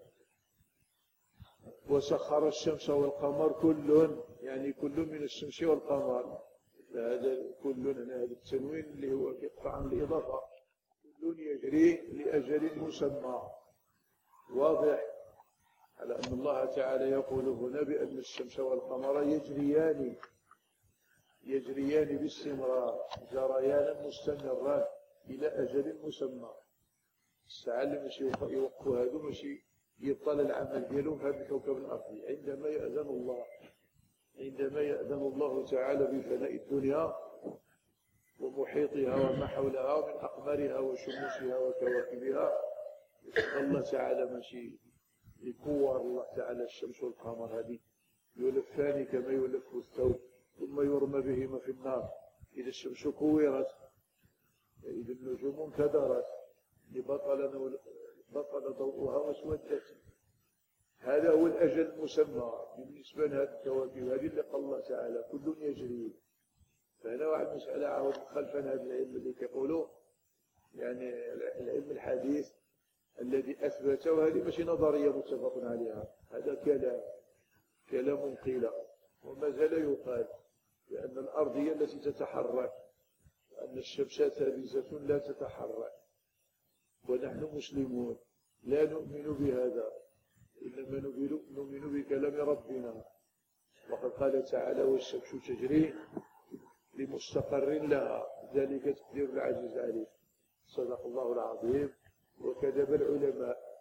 وسخر الشمس والقمر كل يعني كل من الشمس والقمر. فهذا كل هذا التنوين اللي هو يقطع عن الإضافة. كل يجري لأجل مسمى. واضح على أن الله تعالى يقول هنا بأن الشمس والقمر يجريان يجريان باستمرار جريانا مستمرا إلى أجل مسمى. الساعة اللي ماشي يوقفوا هذو ماشي يبطل العمل ديالهم في هذا الكوكب الأرضي. عندما يأذن الله عندما يأذن الله تعالى بفناء الدنيا ومحيطها وما حولها من أقمارها وشموسها وكواكبها، الله تعالى ماشي يكور الله تعالى الشمس والقمر هذه يلفان كما يلف الثوب ثم يرمى بهما في النار. إذا الشمس كورت إذا النجوم انكدرت بطل بطل ضوءها واسودت. هذا هو الأجل المسمى بالنسبة لهذه الكواكب هذه اللي قال الله تعالى كل يجري. فهنا واحد مسألة عاود خلفا هذا العلم اللي كيقولوا يعني العلم الحديث الذي أثبته، وهذه ماشي نظرية متفق عليها، هذا كلام كلام قيل وما زال يقال بأن الأرض هي التي تتحرك وأن الشمس ثابتة لا تتحرك. ونحن مسلمون لا نؤمن بهذا، إنما نؤمن بكلام ربنا. وقد قال تعالى والشمس تجري لمستقر لها ذلك تقدير العزيز العليم. صدق الله العظيم. وكذب العلماء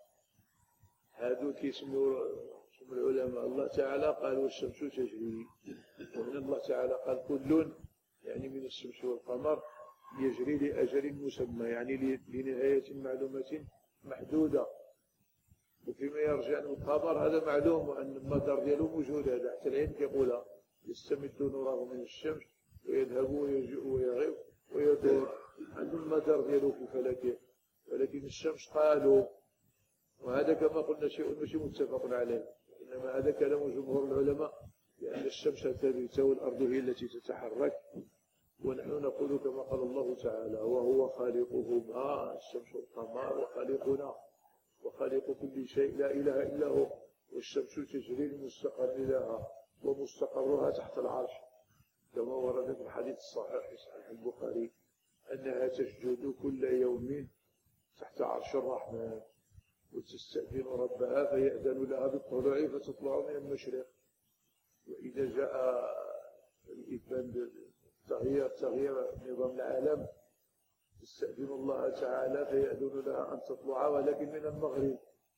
هذو كيسموا العلماء الله تعالى قال والشمس تجري، ومن الله تعالى قال كل يعني من الشمس والقمر يجري لأجل مسمى يعني لنهاية معلومة محدودة. وفيما يرجع للخبر هذا معلوم وأن المدار ديالو موجود، هذا حتى العلم كيقولها يستمد نوره من الشمس ويذهب ويجيء ويغيب ويدور، عنده المدار ديالو في فلكه. ولكن الشمس قالوا، وهذا كما قلنا شيء ماشي متفق عليه، إنما هذا كلام جمهور العلماء لأن الشمس ثابتة والأرض هي التي تتحرك. ونحن نقول كما قال الله تعالى وهو خالقهما الشمس والقمر وخالقنا وخالق كل شيء لا إله إلا هو. والشمس تجري لمستقر لها ومستقرها تحت العرش كما ورد في الحديث الصحيح في صحيح البخاري أنها تسجد كل يوم تحت عرش الرحمن وتستأذن ربها فيأذن لها بالطلوع فتطلع من المشرق. وإذا جاء الإذن تغيير تغيير نظام العالم تستأذن الله تعالى فيأذن لها أن تطلع ولكن من المغرب،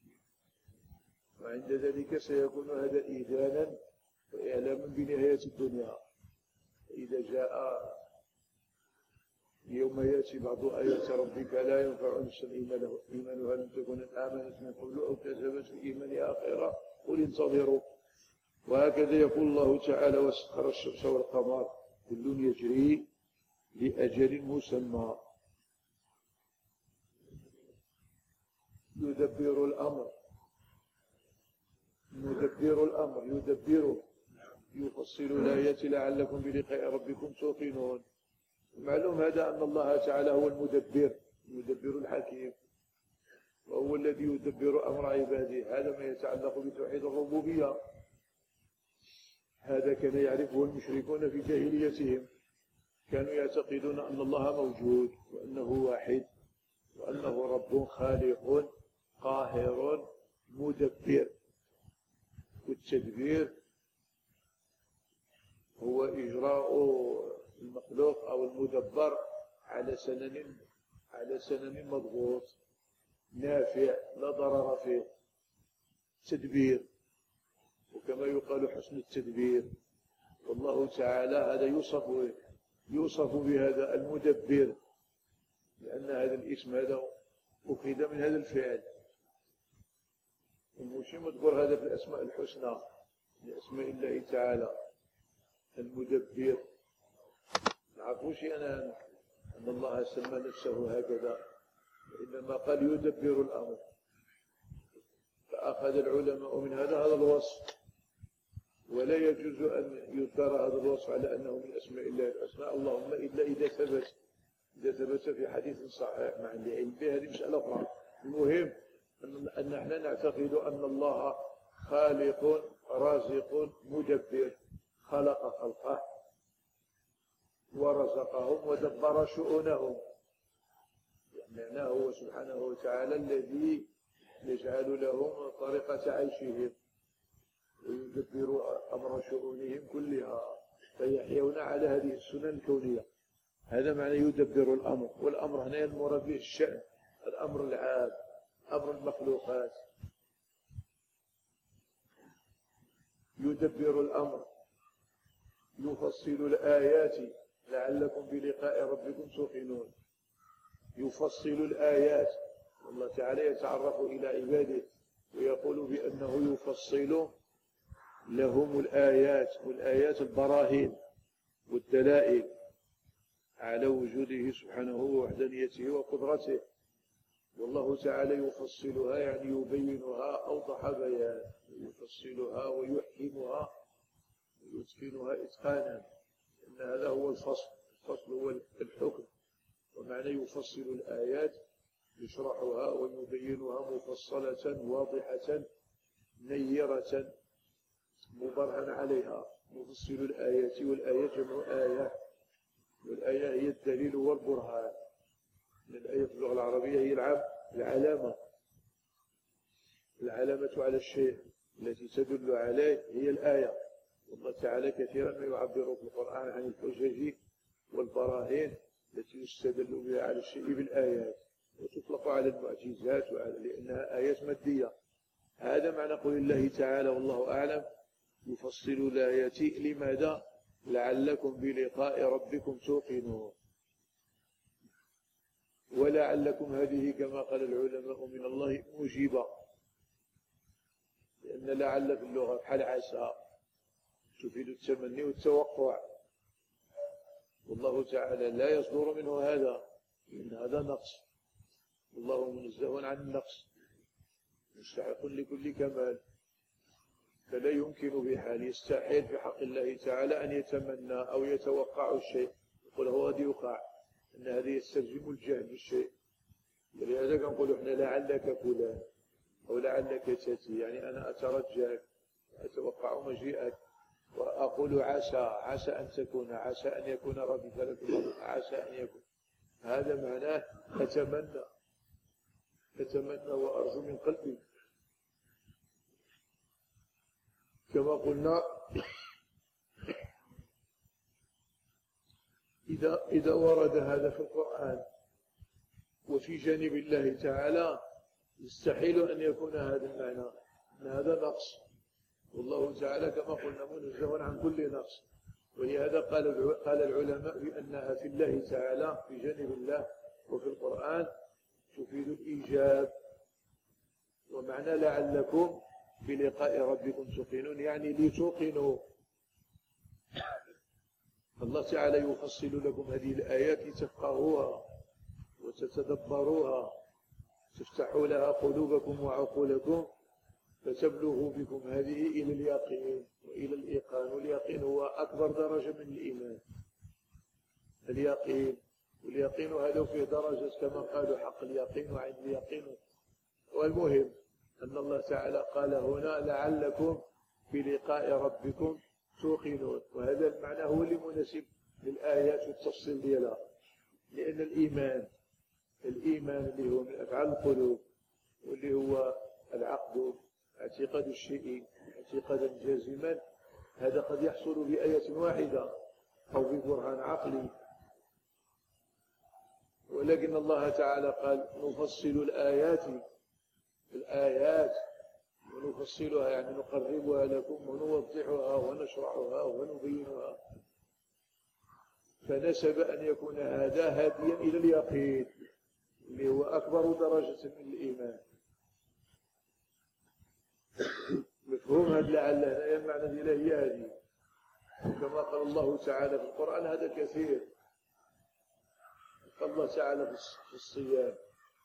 وعند ذلك سيكون هذا إيذانا وإعلاما بنهاية الدنيا. إذا جاء يوم يأتي بعض آيات ربك لا ينفع نفسا إيمانها لم تكن آمنت من قبل أو كسبت في إيمانها خيرا قل انتظروا. وهكذا يقول الله تعالى وسخر الشمس والقمر كل يجري لأجل مسمى يدبر الأمر يدبر الأمر يدبره يفصل الآيات لعلكم بلقاء ربكم توقنون. معلوم هذا أن الله تعالى هو المدبر المدبر الحكيم، وهو الذي يدبر أمر عباده. هذا ما يتعلق بتوحيد الربوبية. هذا كان يعرفه المشركون في جاهليتهم، كانوا يعتقدون أن الله موجود وأنه واحد وأنه رب خالق قاهر مدبر. والتدبير هو إجراء المخلوق أو المدبر على سنن على سنن مضبوط نافع لا ضرر فيه. تدبير، وكما يقال حسن التدبير. والله تعالى هذا يوصف يوصف بهذا المدبر، لأن هذا الاسم هذا أخذ من هذا الفعل. ومشي مذكور هذا في الأسماء الحسنى لأسماء الله تعالى المدبر. نعرفوش أنا أن الله سمى نفسه هكذا، إنما قال يدبر الأمر، فأخذ العلماء من هذا هذا الوصف. ولا يجوز أن يذكر هذا الوصف على أنه من أسماء الله الحسنى، اللهم إلا إذا ثبت إذا ثبت في حديث صحيح مع العلم به. هذه مسألة أخرى. المهم أن احنا نعتقد أن الله خالق رازق مدبر، خلق خلقه ورزقهم ودبر شؤونهم. معناه هو سبحانه وتعالى الذي يجعل لهم طريقة عيشهم ويدبر أمر شؤونهم كلها فيحيون على هذه السنن الكونية. هذا معنى يدبر الأمر. والأمر هنا المراد به الشأن، الأمر العام، أمر المخلوقات. يدبر الأمر يفصل الآيات لعلكم بلقاء ربكم توقنون. يفصل الآيات، الله تعالى يتعرف إلى عباده ويقول بأنه يفصل لهم الآيات، والآيات البراهين والدلائل على وجوده سبحانه ووحدانيته وقدرته. والله تعالى يفصلها يعني يبينها أوضح بيان، يفصلها ويحكمها ويتقنها إتقانا. إن هذا هو الفصل. الفصل هو الحكم. ومعنى يفصل الآيات يشرحها ويبينها مفصلة واضحة نيرة مبرهن عليها. مفصل الآيات، والآية جمع آية، والآية هي الدليل والبرهان. الآية في اللغة العربية هي العلامة العلامة على الشيء التي تدل عليه هي الآية. والله تعالى كثيرا ما يعبر في القرآن عن الحجج والبراهين التي يستدل بها على الشيء بالآيات، وتطلق على المعجزات وعلى لأنها آيات مادية. هذا معنى قول الله تعالى والله أعلم يفصل الآيات. لماذا؟ لعلكم بلقاء ربكم توقنون. ولعلكم هذه كما قال العلماء من الله موجبة، لأن لعل في اللغة بحال عسى تفيد التمني والتوقع. والله تعالى لا يصدر منه هذا، إن هذا نقص. والله منزه عن النقص مستحق لكل كمال، فلا يمكن بحال يستحيل في حق الله تعالى أن يتمنى أو يتوقع الشيء يقول هو هذا يقع، أن هذا يستلزم الجهل بالشيء. ولهذا كنقول احنا لعلك فلان أو لعلك تأتي، يعني أنا أترجاك أتوقع مجيئك وأقول عسى عسى أن تكون، عسى أن يكون ربي فلك عسى أن يكون. هذا معناه أتمنى أتمنى وأرجو من قلبي. كما قلنا إذا إذا ورد هذا في القرآن وفي جانب الله تعالى يستحيل أن يكون هذا المعنى، أن هذا نقص، والله تعالى كما قلنا منزه عن كل نقص. ولهذا قال قال العلماء بأنها في الله تعالى في جانب الله وفي القرآن تفيد الإيجاب. ومعنى لعلكم بلقاء ربكم توقنون، يعني لتوقنوا. الله تعالى يفصل لكم هذه الآيات لتفقهوها وتتدبروها، تفتحوا لها قلوبكم وعقولكم، فتبلغوا بكم هذه إلى اليقين وإلى الإيقان. واليقين هو أكبر درجة من الإيمان، اليقين. واليقين هذا فيه درجة كما قالوا حق اليقين وعين اليقين. والمهم أن الله تعالى قال هنا لعلكم بلقاء ربكم توقنون، وهذا المعنى هو اللي مناسب للآيات والتفصيل ديالها. لأن الإيمان الإيمان اللي هو من أفعال القلوب، واللي هو العقد اعتقاد الشيء اعتقادا جازما، هذا قد يحصل بآية واحدة أو ببرهان عقلي. ولكن الله تعالى قال نفصل الآيات الآيات ونفصلها، يعني نقربها لكم ونوضحها ونشرحها ونبينها. فنسب أن يكون هذا هاديا إلى اليقين اللي هو أكبر درجة من الإيمان. مفهوم هذا لعل هنا المعنى الإلهي هذه، كما قال الله تعالى في القرآن هذا كثير. قال الله تعالى في الصيام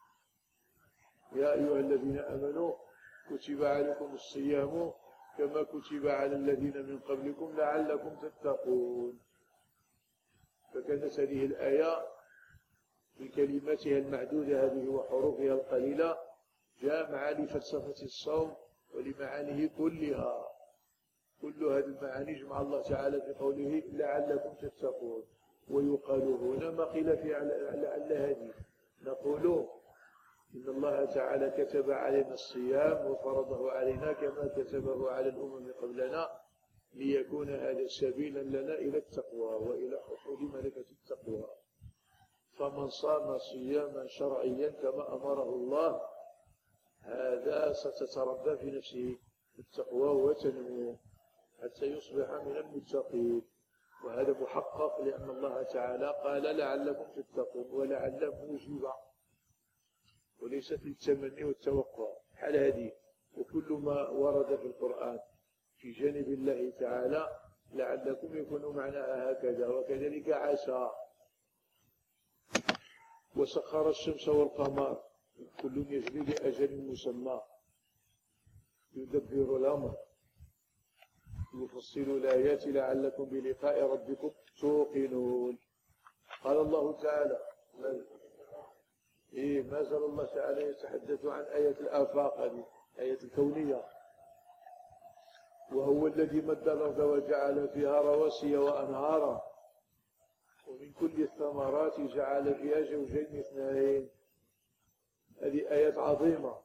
يا أيها الذين آمنوا كتب عليكم الصيام كما كتب على الذين من قبلكم لعلكم تتقون. فكانت هذه الآية بكلماتها المعدودة هذه وحروفها القليلة جامعة لفلسفة الصوم ولمعانيه كلها. كل هذه المعاني جمع الله تعالى في قوله لعلكم تتقون. ويقال هنا ما قيل في لعل هذه، نقول إن الله تعالى كتب علينا الصيام وفرضه علينا كما كتبه على الأمم قبلنا، ليكون هذا سبيلا لنا إلى التقوى وإلى حصول ملكة التقوى. فمن صام صياما شرعيا كما أمره الله هذا ستتربى في نفسه التقوى وتنمو حتى يصبح من المتقين. وهذا محقق لأن الله تعالى قال لعلكم تتقون، ولعل موجبة وليست للتمني والتوقع حال هذه. وكل ما ورد في القرآن في جانب الله تعالى لعلكم يكون معناها هكذا. وكذلك عسى وسخر الشمس والقمر كل يجري لأجل مسمى يدبر الأمر يفصل الآيات لعلكم بلقاء ربكم توقنون. قال الله تعالى إيه ما زال الله تعالى يتحدث عن آية الآفاق، هذه آية الكونية. وهو الذي مد الأرض وجعل فيها رواسي وأنهارا ومن كل الثمرات جعل فيها زوجين اثنين. هذه آيات عظيمة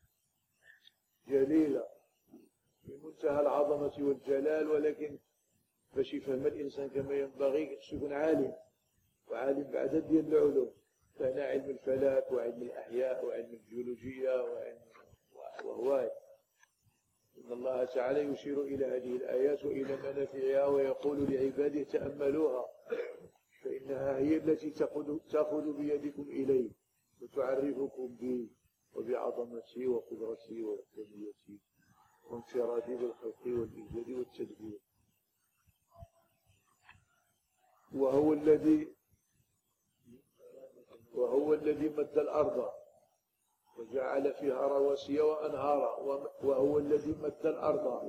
جليلة بمنتهى العظمة والجلال. ولكن باش يفهم الإنسان كما ينبغي خصو يكون عالم، وعالم بعدد ديال العلوم، فهنا علم الفلك وعلم الأحياء وعلم الجيولوجيا وعلم وهواي. إن الله تعالى يشير إلى هذه الآيات وإلى منافعها ويقول لعباده تأملوها فإنها هي التي تأخذ بيدكم إليه وتعرفكم به وبعظمته وقدرته ووحدانيته وانفراده بالخلق والإيجاد والتدبير. وهو الذي وهو الذي مد الأرض وجعل فيها رواسي وأنهارا. وهو الذي مد الأرض،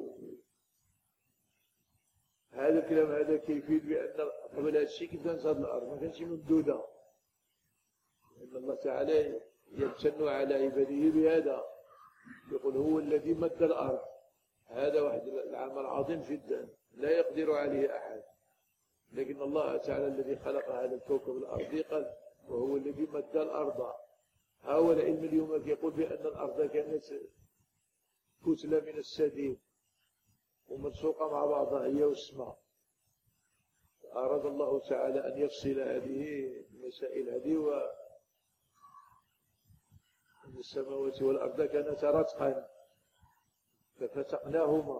هذا الكلام هذا كيفيد بأن قبل هذا الشيء كيف كانت هذه الأرض ما كانتش ممدودة. إن الله تعالى يمتن على عباده بهذا، يقول هو الذي مد الأرض. هذا واحد العمل عظيم جدا لا يقدر عليه أحد، لكن الله تعالى الذي خلق هذا الكوكب الأرضي قال وهو الذي مد الأرض. ها هو العلم اليوم يقول بأن الأرض كانت كتلة من السديد وملصوقة مع بعضها هي والسماء. أراد الله تعالى أن يفصل هذه المسائل هذه إن السماوات والأرض كانتا رتقا ففتقناهما.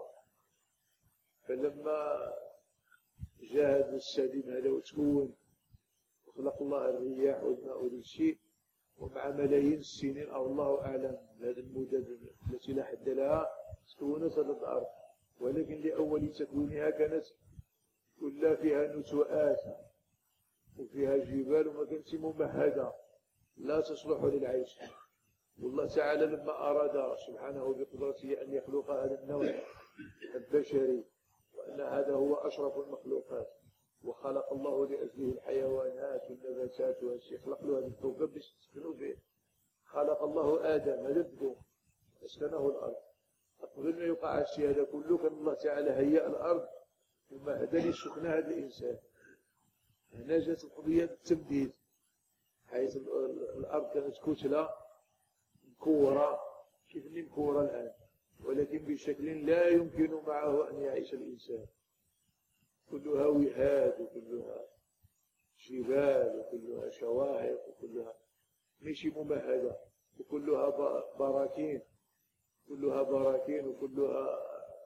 فلما جاء هذا السليم هذا وتكون وخلق الله الرياح والماء والشيء، ومع ملايين السنين أو الله أعلم هذه المدد التي لا حد لها تكونت هذه الأرض، ولكن لأول تكوينها كانت كلها فيها نتوءات وفيها جبال وما كانت ممهدة لا تصلح للعيش. والله تعالى لما أراد سبحانه بقدرته أن يخلق هذا النوع البشري وأن هذا هو أشرف المخلوقات، وخلق الله لأجله الحيوانات والنباتات والشيء، خلق له هذا الكوكب باش تسكنوا فيه. خلق الله آدم هذا البدو أسكنه الأرض. قبل ما يوقع الشيء هذا كله كان الله تعالى هيأ الأرض ومهد لسكن هذا الإنسان. هنا جاءت القضية التمديد، حيث الأرض كانت كتلة مكورة كيف اللي مكورة الآن، ولكن بشكل لا يمكن معه أن يعيش الإنسان. كلها وهاد وكلها جبال وكلها شواهق وكلها ماشي ممهدة، وكلها براكين كلها براكين وكلها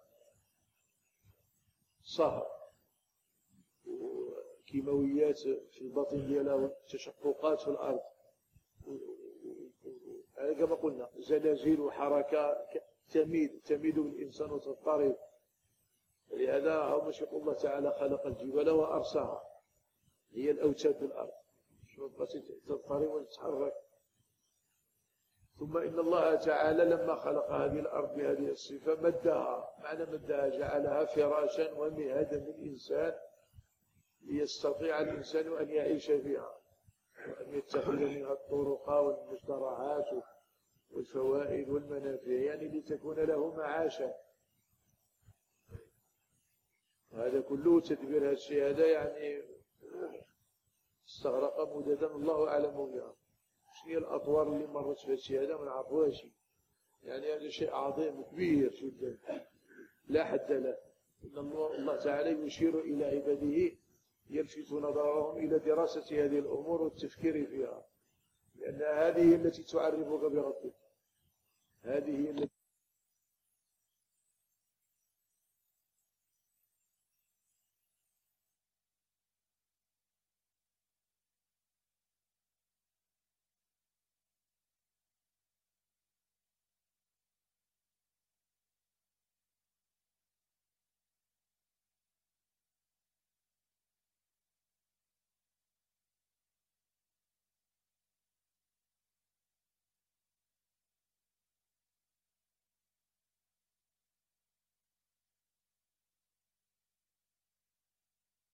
صهر وكيماويات في الباطن ديالها وتشققات في الأرض، كما قلنا زلازل وحركة تميد تميد بالإنسان وتضطرب. لهذا هو مش يقول الله تعالى خلق الجبال وأرساها، هي الأوتاد في الأرض تضطرب وتتحرك. ثم إن الله تعالى لما خلق هذه الأرض بهذه الصفة مدها، معنى مدها جعلها فراشا ومهادا للإنسان ليستطيع الإنسان أن يعيش فيها وأن يتخذ منها الطرق والمزرعات والفوائد والمنافع، يعني لتكون له معاشا. هذا كله تدبير هذا الشيء هذا يعني استغرق مددا الله أعلم بها. شنو هي الأطوار اللي مرت في هذا الشيء هذا ما نعرفوهاش، يعني هذا شيء عظيم كبير جدا لا حد له. إن الله تعالى يشير إلى عباده يلفت نظرهم إلى دراسة هذه الأمور والتفكير فيها، لأن هذه التي تعرفك بربك، هذه التي